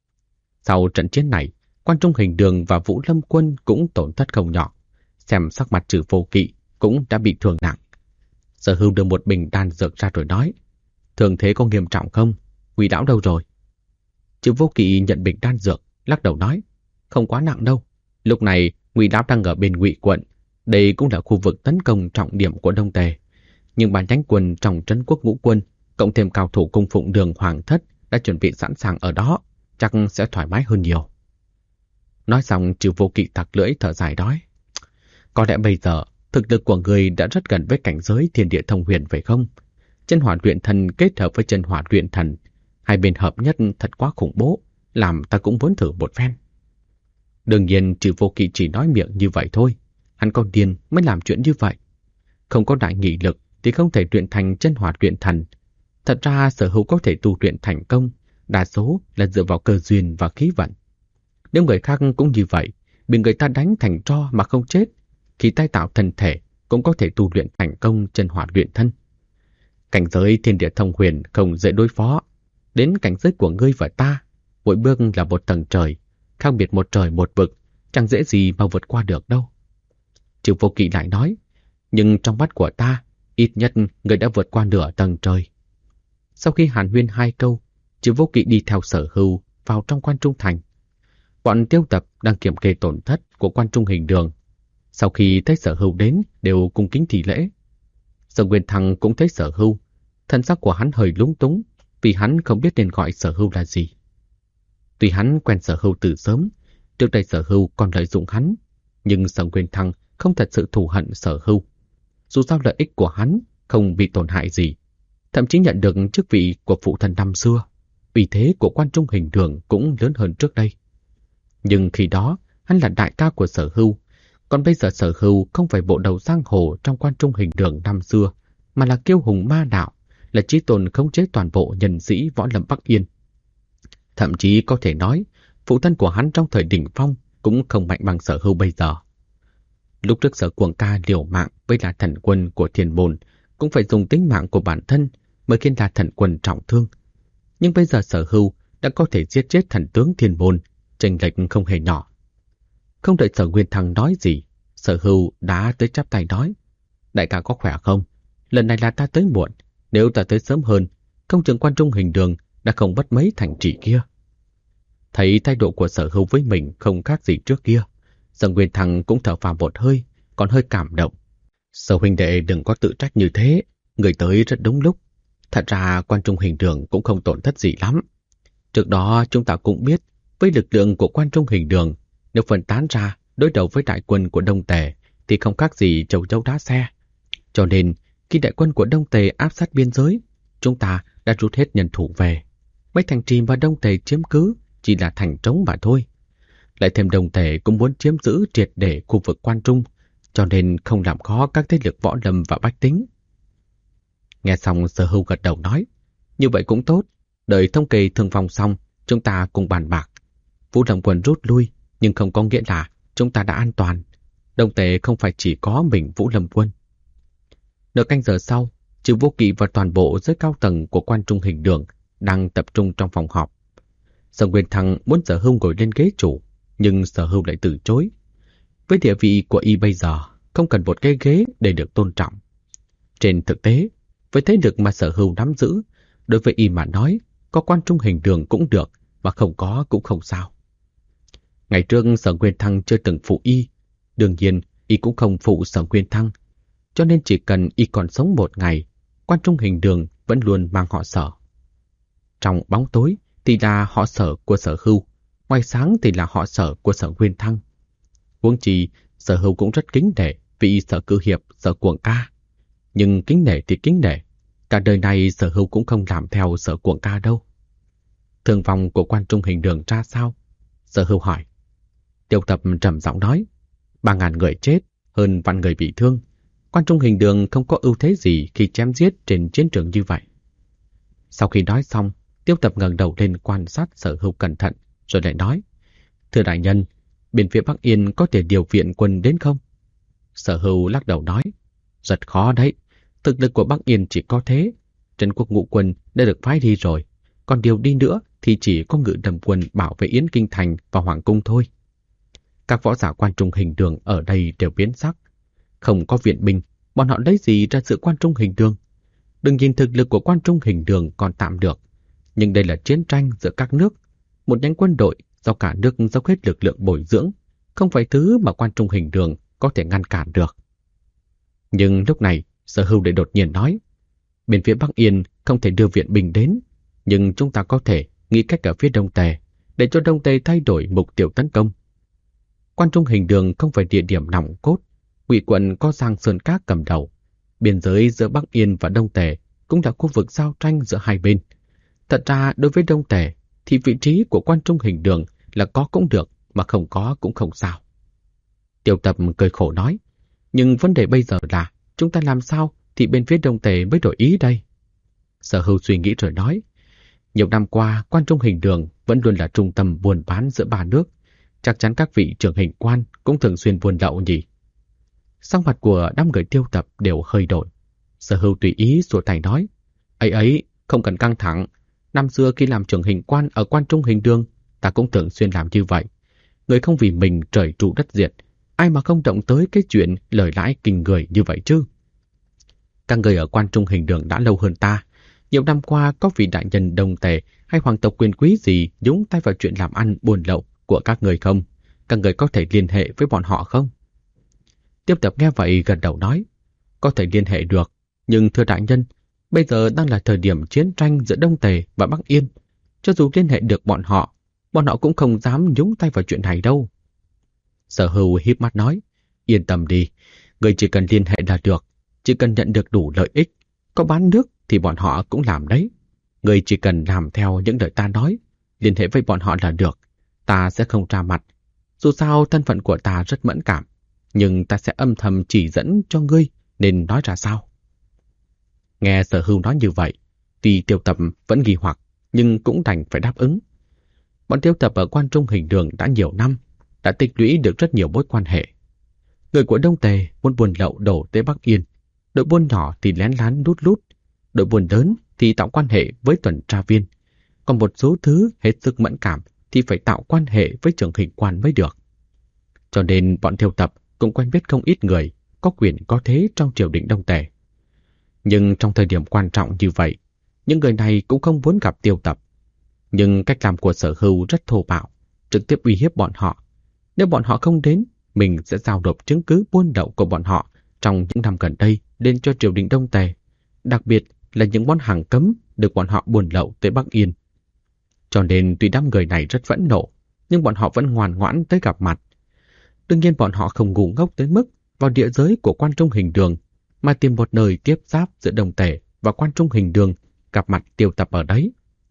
Sau trận chiến này, Quan Trung Hình Đường và Vũ Lâm Quân cũng tổn thất không nhỏ. Xem sắc mặt Trừ Vô Kỵ cũng đã bị thương nặng. Sở Hưu đưa một bình đan dược ra rồi nói: "Thương thế có nghiêm trọng không? Ngụy lão đâu rồi?" Trừ Vô Kỵ nhận bình đan dược, lắc đầu nói: "Không quá nặng đâu. Lúc này Ngụy lão đang ở bên Ngụy quận, đây cũng là khu vực tấn công trọng điểm của Đông Tề. Nhưng ban nhánh quân trong trấn quốc ngũ quân, cộng thêm cao thủ cung phụng Đường Hoàng thất đã chuẩn bị sẵn sàng ở đó, chắc sẽ thoải mái hơn nhiều." Nói xong, Trừ Vô Kỵ tặc lưỡi thở dài nói: "Có lẽ bây giờ thực lực của người đã rất gần với cảnh giới thiên địa thông huyền phải không? Chân hỏa luyện thần kết hợp với chân hỏa luyện thần, hai bên hợp nhất thật quá khủng bố, làm ta cũng muốn thử một phen." Đương nhiên Trừ Vô Kỵ chỉ nói miệng như vậy thôi, hắn có điên mới làm chuyện như vậy. Không có đại nghị lực thì không thể luyện thành chân hỏa luyện thần. Thật ra Sở Hưu có thể tu luyện thành công, đa số là dựa vào cơ duyên và khí vận. Nếu người khác cũng như vậy, bị người ta đánh thành tro mà không chết, khi tái tạo thân thể cũng có thể tu luyện thành công chân hỏa luyện thân. Cảnh giới thiên địa thông huyền không dễ đối phó. Đến cảnh giới của ngươi và ta, mỗi bước là một tầng trời, khác biệt một trời một vực, chẳng dễ gì mà vượt qua được đâu. Trừ Vô Kỵ lại nói: "Nhưng trong mắt của ta, ít nhất người đã vượt qua nửa tầng trời." Sau khi hàn huyên 2 câu, Trừ Vô Kỵ đi theo Sở Hưu vào trong Quan Trung thành. Bọn Tiêu Tập đang kiểm kê tổn thất của Quan Trung Hình Đường. Sau khi thấy Sở Hưu đến, đều cung kính thi lễ. Sở Nguyên Thăng cũng thấy Sở Hưu, thân sắc của hắn hơi lúng túng, vì hắn không biết nên gọi Sở Hưu là gì. Tuy hắn quen Sở Hưu từ sớm, trước đây Sở Hưu còn lợi dụng hắn, nhưng Sở Nguyên Thăng không thật sự thù hận Sở Hưu. Dù sao lợi ích của hắn không bị tổn hại gì, thậm chí nhận được chức vị của phụ thân năm xưa, uy thế của Quan Trung Hình Đường cũng lớn hơn trước đây. Nhưng khi đó, hắn là đại ca của Sở Hưu, còn bây giờ Sở Hưu không phải bộ đầu giang hồ trong Quan Trung Hình Đường năm xưa, mà là kiêu hùng ma đạo, là chí tôn khống chế toàn bộ nhân sĩ võ lâm Bắc Yên. Thậm chí có thể nói, phụ thân của hắn trong thời đỉnh phong cũng không mạnh bằng Sở Hưu bây giờ. Lúc trước Sở Cuồng Ca liều mạng với La Thần Quân của Thiên Môn, cũng phải dùng tính mạng của bản thân mới khiến La Thần Quân trọng thương. Nhưng bây giờ Sở Hưu đã có thể giết chết thần tướng Thiên Môn, chênh lệch không hề nhỏ. Không đợi Sở Nguyên Thăng nói gì, Sở Hưu đã tới chắp tay nói: "Đại ca có khỏe không? Lần này là ta tới muộn, nếu ta tới sớm hơn, không chừng Quan Trung Hình Đường đã không mất mấy thành trì kia." Thấy thái độ của Sở Hưu với mình không khác gì trước kia, Sở Nguyên Thăng cũng thở phào một hơi, còn hơi cảm động. "Sở huynh đệ đừng có tự trách như thế, người tới rất đúng lúc. Thật ra Quan Trung Hình Đường cũng không tổn thất gì lắm. Trước đó chúng ta cũng biết, với lực lượng của Quan Trung Hình Đường, nếu phân tán ra đối đầu với đại quân của Đông Tề thì không khác gì châu chấu đá xe. Cho nên khi đại quân của Đông Tề áp sát biên giới, chúng ta đã rút hết nhân thủ về. Mấy thành trì mà Đông Tề chiếm cứ chỉ là thành trống mà thôi. Lại thêm Đông Tề cũng muốn chiếm giữ triệt để khu vực Quan Trung, cho nên không làm khó các thế lực võ lâm và bách tính." Nghe xong Sở Hưu gật đầu nói: "Như vậy cũng tốt, đợi thống kê thương vong xong, chúng ta cùng bàn bạc. Vũ Lâm Quân rút lui, nhưng không có nghĩa là chúng ta đã an toàn. Đông Tề không phải chỉ có mình Vũ Lâm Quân." Nửa canh giờ sau, Trừ Vô Kỵ và toàn bộ giới cao tầng của Quan Trung Hình Đường đang tập trung trong phòng họp. Sở Nguyên Thăng muốn Sở Hưu ngồi lên ghế chủ, nhưng Sở Hưu lại từ chối. Với địa vị của y bây giờ, không cần một cái ghế để được tôn trọng. Trên thực tế, với thế lực mà Sở Hưu nắm giữ, đối với y mà nói, có Quan Trung Hình Đường cũng được, mà không có cũng không sao. Ngày trước Sở Nguyên Thăng chưa từng phụ y, đương nhiên y cũng không phụ Sở Nguyên Thăng, cho nên chỉ cần y còn sống một ngày, Quan Trung Hình Đường vẫn luôn mang họ Sở. Trong bóng tối thì là họ Sở của Sở Hưu, ngoài sáng thì là họ Sở của Sở Nguyên Thăng. Huống chi, Sở Hưu cũng rất kính nể vị Sở Cư Hiệp, Sở Cuồng Ca. Nhưng kính nể thì kính nể, cả đời này Sở Hưu cũng không làm theo Sở Cuồng Ca đâu. Thương vong của Quan Trung Hình Đường ra sao? Sở Hưu hỏi. Tiêu Tập trầm giọng nói, 3.000 người chết, hơn vạn người bị thương. Quan Trung Hình Đường không có ưu thế gì khi chém giết trên chiến trường như vậy. Sau khi nói xong, Tiêu Tập ngẩng đầu lên quan sát Sở Hưu cẩn thận, rồi lại nói, thưa đại nhân, bên phía Bắc Yên có thể điều viện quân đến không? Sở Hưu lắc đầu nói, rất khó đấy, thực lực của Bắc Yên chỉ có thế. Trấn Quốc ngũ quân đã được phái đi rồi, còn điều đi nữa thì chỉ có Ngự Đầm quân bảo vệ Yến Kinh Thành và Hoàng Cung thôi. Các võ giả Quan Trung Hình Đường ở đây đều biến sắc. Không có viện binh, bọn họ lấy gì ra sự Quan Trung Hình Đường? Đừng nhìn thực lực của Quan Trung Hình Đường còn tạm được, nhưng đây là chiến tranh giữa các nước. Một nhánh quân đội do cả nước dốc hết lực lượng bồi dưỡng, không phải thứ mà Quan Trung Hình Đường có thể ngăn cản được. Nhưng lúc này, Sở Hưu lại đột nhiên nói, bên phía Bắc Yên không thể đưa viện binh đến, nhưng chúng ta có thể nghĩ cách ở phía Đông Tề, để cho Đông Tề thay đổi mục tiêu tấn công. Quan Trung Hình Đường không phải địa điểm nòng cốt, Ngụy quận có Giang Sơn Các cầm đầu. Biên giới giữa Bắc Yên và Đông Tề cũng là khu vực giao tranh giữa hai bên. Thật ra đối với Đông Tề thì vị trí của Quan Trung Hình Đường là có cũng được, mà không có cũng không sao. Tiêu Tập cười khổ nói, nhưng vấn đề bây giờ là chúng ta làm sao thì bên phía Đông Tề mới đổi ý đây? Sở Hưu suy nghĩ rồi nói, nhiều năm qua Quan Trung Hình Đường vẫn luôn là trung tâm buôn bán giữa ba nước, chắc chắn các vị trưởng hình quan cũng thường xuyên buôn lậu nhỉ? Sắc mặt của đám người Tiêu Tập đều hơi đổi. Sở Hưu tùy ý xua tay nói, ấy, không cần căng thẳng. Năm xưa khi làm trưởng hình quan ở Quan Trung Hình Đường, ta cũng thường xuyên làm như vậy. Người không vì mình trời trụ đất diệt, ai mà không động tới cái chuyện lời lãi kinh người như vậy chứ? Các người ở Quan Trung Hình Đường đã lâu hơn ta. Nhiều năm qua có vị đại nhân Đông Tề hay hoàng tộc quyền quý gì nhúng tay vào chuyện làm ăn buôn lậu của các người không? Các người có thể liên hệ với bọn họ không? Tiếp Tập nghe vậy gật đầu nói, có thể liên hệ được, nhưng thưa đại nhân, bây giờ đang là thời điểm chiến tranh giữa Đông Tề và Bắc Yên. Cho dù liên hệ được bọn họ cũng không dám nhúng tay vào chuyện này đâu. Sở Hưu híp mắt nói, yên tâm đi, người chỉ cần liên hệ là được, chỉ cần nhận được đủ lợi ích, có bán nước thì bọn họ cũng làm đấy. Người chỉ cần làm theo những lời ta nói, liên hệ với bọn họ là được, ta sẽ không ra mặt. Dù sao thân phận của ta rất mẫn cảm, nhưng ta sẽ âm thầm chỉ dẫn cho ngươi nên nói ra sao. Nghe Sở Hưu nói như vậy, tuy Tiêu Tập vẫn nghi hoặc, nhưng cũng đành phải đáp ứng. Bọn Tiêu Tập ở Quan Trung Hình Đường đã nhiều năm, đã tích lũy được rất nhiều mối quan hệ. Người của Đông Tề muốn buôn lậu đổ tới Bắc Yên, đội buôn nhỏ thì lén lán lút lút, đội buôn lớn thì tạo quan hệ với tuần tra viên, còn một số thứ hết sức mẫn cảm thì phải tạo quan hệ với trưởng hình quan mới được. Cho nên bọn Tiêu Tập cũng quen biết không ít người có quyền có thế trong triều đình Đông Tề. Nhưng trong thời điểm quan trọng như vậy, những người này cũng không muốn gặp Tiêu Tập. Nhưng cách làm của Sở Hưu rất thô bạo, trực tiếp uy hiếp bọn họ. Nếu bọn họ không đến, mình sẽ giao nộp chứng cứ buôn lậu của bọn họ trong những năm gần đây lên cho triều đình Đông Tề, đặc biệt là những món hàng cấm được bọn họ buôn lậu tới Bắc Yên. Cho nên tuy đám người này rất phẫn nộ, nhưng bọn họ vẫn ngoan ngoãn tới gặp mặt. Đương nhiên bọn họ không ngu ngốc tới mức vào địa giới của Quan Trung Hình Đường mà tìm một nơi tiếp giáp giữa Đông Tề và Quan Trung Hình Đường, gặp mặt Tiêu Tập ở đấy.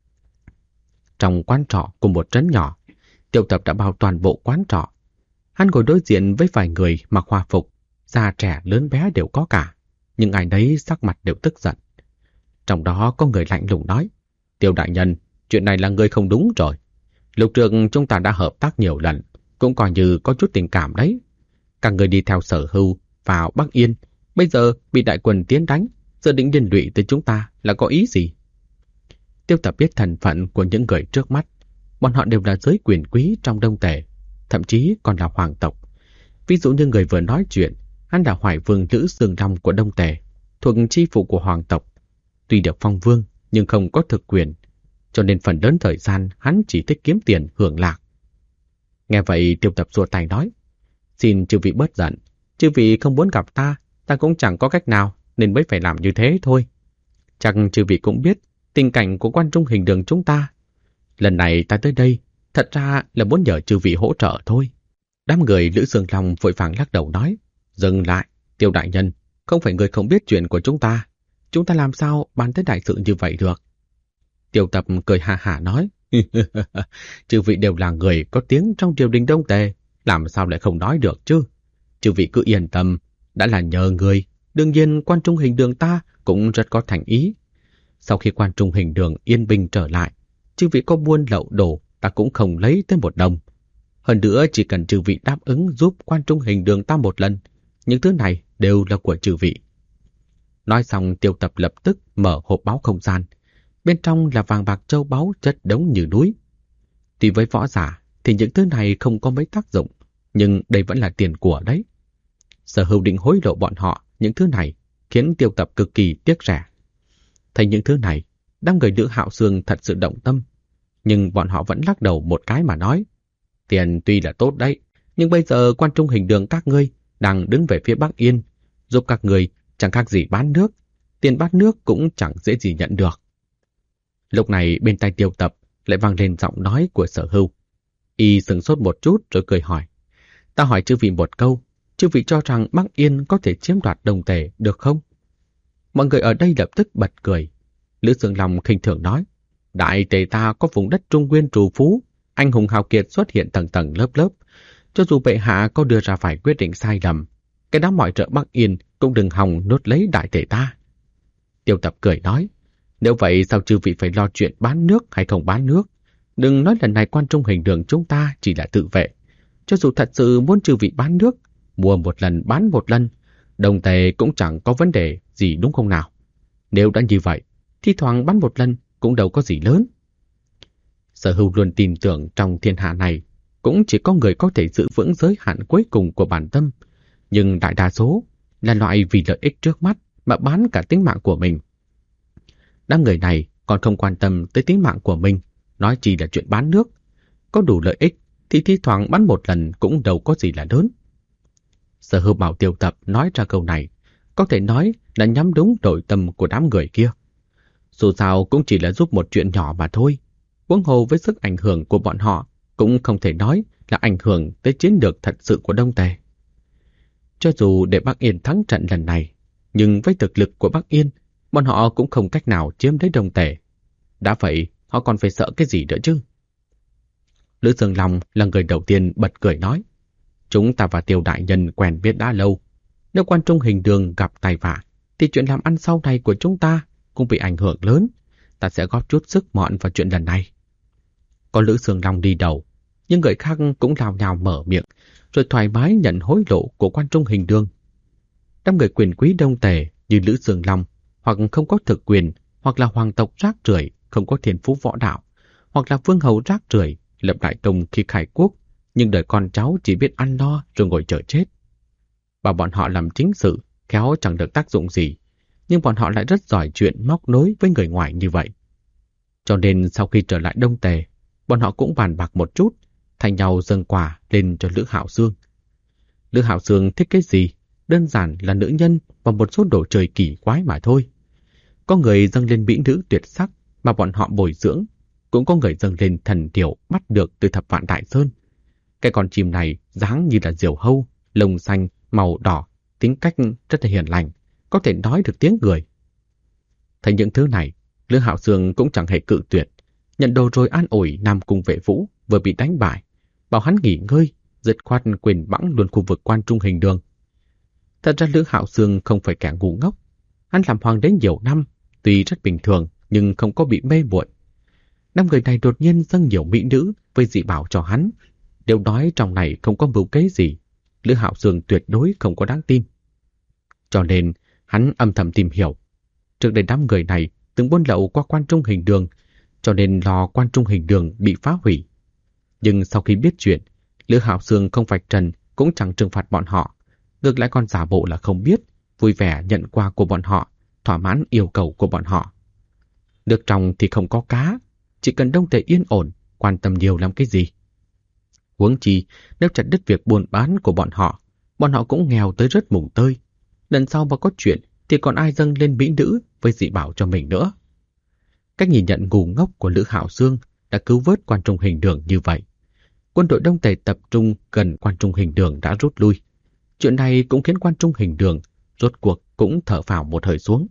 Trong quán trọ của một trấn nhỏ, Tiêu Tập đã bao toàn bộ quán trọ. Hắn ngồi đối diện với vài người mặc hòa phục, già trẻ lớn bé đều có cả, nhưng ai nấy sắc mặt đều tức giận. Trong đó có người lạnh lùng nói, Tiêu đại nhân, chuyện này là người không đúng rồi. Lúc trước chúng ta đã hợp tác nhiều lần, cũng coi như có chút tình cảm đấy. Các người đi theo Sở Hưu vào Bắc Yên, bây giờ bị đại quân tiến đánh, dự định liên lụy tới chúng ta là có ý gì? Tiêu Tập biết thân phận của những người trước mắt, bọn họ đều là giới quyền quý trong Đông Tề, thậm chí còn là hoàng tộc. Ví dụ như người vừa nói chuyện, hắn là Hoài Vương Lữ Sương Long của Đông Tề, thuộc chi phủ của hoàng tộc. Tuy được phong vương nhưng không có thực quyền, cho nên phần lớn thời gian hắn chỉ thích kiếm tiền hưởng lạc. Nghe vậy Tiêu Tập xua tay nói, xin chư vị bớt giận, chư vị không muốn gặp ta, ta cũng chẳng có cách nào nên mới phải làm như thế thôi. Chắc chư vị cũng biết tình cảnh của quan trung hình đường chúng ta. Lần này ta tới đây, thật ra là muốn nhờ chư vị hỗ trợ thôi. Đám người Lữ Sương Long vội vàng lắc đầu nói, dừng lại, Tiêu đại nhân, không phải người không biết chuyện của chúng ta làm sao bàn tới đại sự như vậy được. Tiêu Tập cười ha hả nói, chư vị đều là người có tiếng trong triều đình Đông Tề, làm sao lại không nói được chứ. Chư vị cứ yên tâm, đã là nhờ người, đương nhiên quan trung hình đường ta cũng rất có thành ý. Sau khi quan trung hình đường yên bình trở lại, chư vị có buôn lậu đồ ta cũng không lấy tới một đồng. Hơn nữa chỉ cần chư vị đáp ứng giúp quan trung hình đường ta một lần, những thứ này đều là của chư vị. Nói xong Tiêu Tập lập tức mở hộp báu không gian. Bên trong là vàng bạc châu báu chất đống như núi. Tuy với võ giả thì những thứ này không có mấy tác dụng, nhưng đây vẫn là tiền của đấy. Sở Hữu định hối lộ bọn họ những thứ này khiến Tiêu Tập cực kỳ tiếc rẻ. Thấy những thứ này, đám người Lữ Hạo Xương thật sự động tâm, nhưng bọn họ vẫn lắc đầu một cái mà nói, tiền tuy là tốt đấy, nhưng bây giờ quan trung hình đường các ngươi đang đứng về phía Bắc Yên, giúp các người chẳng khác gì bán nước, tiền bán nước cũng chẳng dễ gì nhận được. Lúc này bên tai Tiêu Tập lại vang lên giọng nói của Sở Hữu. Y sững sốt một chút rồi cười hỏi, ta hỏi chư vị một câu, chư vị cho rằng Bắc Yên có thể chiếm đoạt Đông Tề được không? Mọi người ở đây lập tức bật cười. Lữ Sương Long khinh thường nói, đại tề ta có vùng đất trung nguyên trù phú, anh hùng hào kiệt xuất hiện tầng tầng lớp lớp. Cho dù bệ hạ có đưa ra vài quyết định sai lầm, cái đám mọi trợ Bắc Yên cũng đừng hòng nốt lấy đại tề ta. Tiêu Tập cười nói, nếu vậy sao chư vị phải lo chuyện bán nước hay không bán nước? Đừng nói lần này quan trung hình đường chúng ta chỉ là tự vệ. Cho dù thật sự muốn chư vị bán nước, mua một lần bán một lần, Đông Tề cũng chẳng có vấn đề gì đúng không nào? Nếu đã như vậy, thi thoảng bán một lần cũng đâu có gì lớn. Sở Hữu luôn tin tưởng trong thiên hạ này cũng chỉ có người có thể giữ vững giới hạn cuối cùng của bản tâm, nhưng đại đa số là loại vì lợi ích trước mắt mà bán cả tính mạng của mình. Đám người này còn không quan tâm tới tính mạng của mình, nói chỉ là chuyện bán nước. Có đủ lợi ích thì thi thoảng bán một lần cũng đâu có gì là lớn. Sở Hữu bảo Tiêu Tập nói ra câu này, có thể nói là nhắm đúng nội tâm của đám người kia. Dù sao cũng chỉ là giúp một chuyện nhỏ mà thôi. Huống hồ với sức ảnh hưởng của bọn họ cũng không thể nói là ảnh hưởng tới chiến lược thật sự của Đông Tề. Cho dù để Bắc Yên thắng trận lần này, nhưng với thực lực của Bắc Yên, bọn họ cũng không cách nào chiếm lấy Đông Tề. Đã vậy, họ còn phải sợ cái gì nữa chứ? Lữ Sương Long là người đầu tiên bật cười nói, chúng ta và Tiêu đại nhân quen biết đã lâu. Nếu quan trung hình đường gặp tai vạ, thì chuyện làm ăn sau này của chúng ta cũng bị ảnh hưởng lớn. Ta sẽ góp chút sức mọn vào chuyện lần này. Có Lữ Sương Long đi đầu, nhưng người khác cũng lao nhào mở miệng, rồi thoải mái nhận hối lộ của quan trung hình đường. Đám người quyền quý Đông Tề như Lữ Sương Long, hoặc không có thực quyền, hoặc là hoàng tộc rác rưởi không có thiên phú võ đạo, hoặc là vương hầu rác rưởi lập đại công khi khai quốc, nhưng đời con cháu chỉ biết ăn no rồi ngồi chờ chết. Bảo bọn họ làm chính sự, khéo chẳng được tác dụng gì, nhưng bọn họ lại rất giỏi chuyện móc nối với người ngoài như vậy. Cho nên sau khi trở lại Đông Tề, bọn họ cũng bàn bạc một chút, thành nhau dâng quà lên cho Lữ Hạo Xương. Lữ Hạo Xương thích cái gì? Đơn giản là nữ nhân và một số đồ chơi kỳ quái mà thôi. Có người dâng lên mỹ nữ tuyệt sắc mà bọn họ bồi dưỡng, cũng có người dâng lên thần điểu bắt được từ Thập Vạn Đại Sơn. Cái con chim này dáng như là diều hâu, lông xanh, màu đỏ, tính cách rất là hiền lành, có thể nói được tiếng người. Thấy những thứ này, Lữ Hạo Xương cũng chẳng hề cự tuyệt, nhận đồ rồi an ủi Nam Cung Vệ Vũ vừa bị đánh bại, bảo hắn nghỉ ngơi, dứt khoát quyền bẵng luôn khu vực quan trung hình đường. Thật ra Lữ Hạo Xương không phải kẻ ngu ngốc, hắn làm hoàng đế nhiều năm, tuy rất bình thường nhưng không có bị mê muội. Năm người này đột nhiên dâng nhiều mỹ nữ với dị bảo cho hắn, đều nói trong này không có mưu kế gì, Lữ Hạo Xương tuyệt đối không có đáng tin. Cho nên hắn âm thầm tìm hiểu. Trước đây đám người này từng buôn lậu qua quan trung hình đường, cho nên lo quan trung hình đường bị phá hủy. Nhưng sau khi biết chuyện, Lữ Hạo Xương không vạch trần cũng chẳng trừng phạt bọn họ, ngược lại còn giả bộ là không biết, vui vẻ nhận quà của bọn họ, thỏa mãn yêu cầu của bọn họ. Nước trong thì không có cá, chỉ cần Đông Tề yên ổn, quan tâm nhiều làm cái gì. Huống chi, nếu chặt đứt việc buôn bán của bọn họ cũng nghèo tới rất mùng tơi. Lần sau mà có chuyện thì còn ai dâng lên mỹ nữ với dị bảo cho mình nữa. Cách nhìn nhận ngu ngốc của Lữ Hạo Dương đã cứu vớt Quan Trung Hình Đường như vậy. Quân đội Đông Tề tập trung gần Quan Trung Hình Đường đã rút lui. Chuyện này cũng khiến Quan Trung Hình Đường rốt cuộc cũng thở phào một hơi xuống.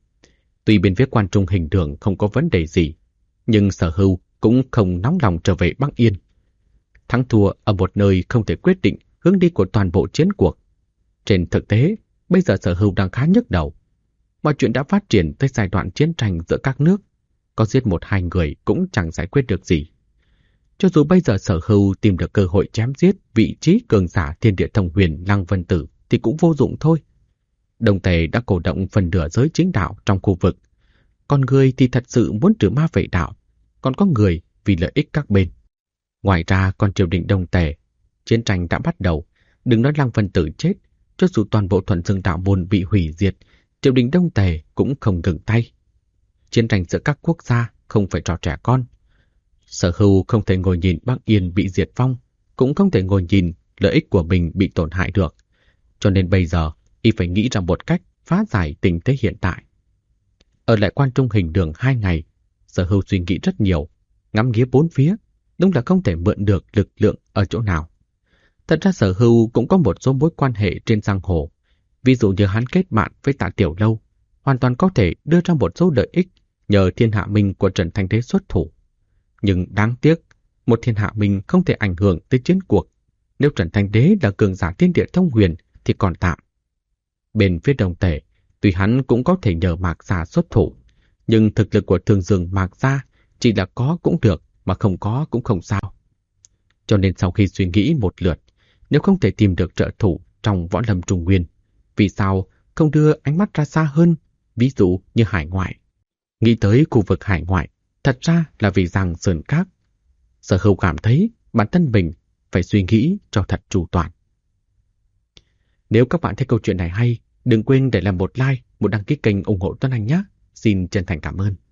Tuy bên phía Quan Trung Hình Đường không có vấn đề gì, nhưng Sở Hưu cũng không nóng lòng trở về Bắc Yên. Thắng thua ở một nơi không thể quyết định hướng đi của toàn bộ chiến cuộc. Trên thực tế, bây giờ Sở Hưu đang khá nhức đầu. Mọi chuyện đã phát triển tới giai đoạn chiến tranh giữa các nước. Có giết một hai người cũng chẳng giải quyết được gì. Cho dù bây giờ Sở Hưu tìm được cơ hội chém giết vị trí cường giả Thiên Địa Thông Huyền Lăng Vân Tử thì cũng vô dụng thôi. Đông Tề đã cổ động phần nửa giới chính đạo trong khu vực. Còn người thì thật sự muốn trừ ma vệ đạo, còn có người vì lợi ích các bên. Ngoài ra còn triều đình Đông Tề, chiến tranh đã bắt đầu, đừng nói Lăng Vân Tử chết, cho dù toàn bộ Thuần Dương đạo môn bị hủy diệt, triều đình Đông Tề cũng không ngừng tay. Chiến tranh giữa các quốc gia không phải trò trẻ con. Sở Hưu không thể ngồi nhìn Bắc Yên bị diệt vong, cũng không thể ngồi nhìn lợi ích của mình bị tổn hại được. Cho nên bây giờ, y phải nghĩ ra một cách phá giải tình thế hiện tại. Ở lại Quan Trung Hình Đường 2 ngày, Sở Hưu suy nghĩ rất nhiều, ngắm nghía bốn phía, đúng là không thể mượn được lực lượng ở chỗ nào. Thật ra Sở Hưu cũng có một số mối quan hệ trên giang hồ, ví dụ như hắn kết bạn với Tạ Tiểu Lâu, hoàn toàn có thể đưa ra một số lợi ích nhờ Thiên Hạ Minh của Trần Thanh Đế xuất thủ. Nhưng đáng tiếc, một Thiên Hạ Minh không thể ảnh hưởng tới chiến cuộc. Nếu Trần Thanh Đế là cường giả Thiên Địa Thông Huyền thì còn tạm. Bên phía Đông Tề, tuy hắn cũng có thể nhờ Mạc Gia xuất thủ, nhưng thực lực của Thường Dương Mạc Gia chỉ là có cũng được mà không có cũng không sao. Cho nên sau khi suy nghĩ một lượt, nếu không thể tìm được trợ thủ trong võ lâm Trung Nguyên, vì sao không đưa ánh mắt ra xa hơn, ví dụ như hải ngoại. Nghĩ tới khu vực hải ngoại, thật ra là vì rằng Sơn Các. Sở Hưu cảm thấy bản thân mình phải suy nghĩ cho thật chu toàn. Nếu các bạn thấy câu chuyện này hay, đừng quên để làm một like, một đăng ký kênh ủng hộ Tuấn Anh nhé. Xin chân thành cảm ơn.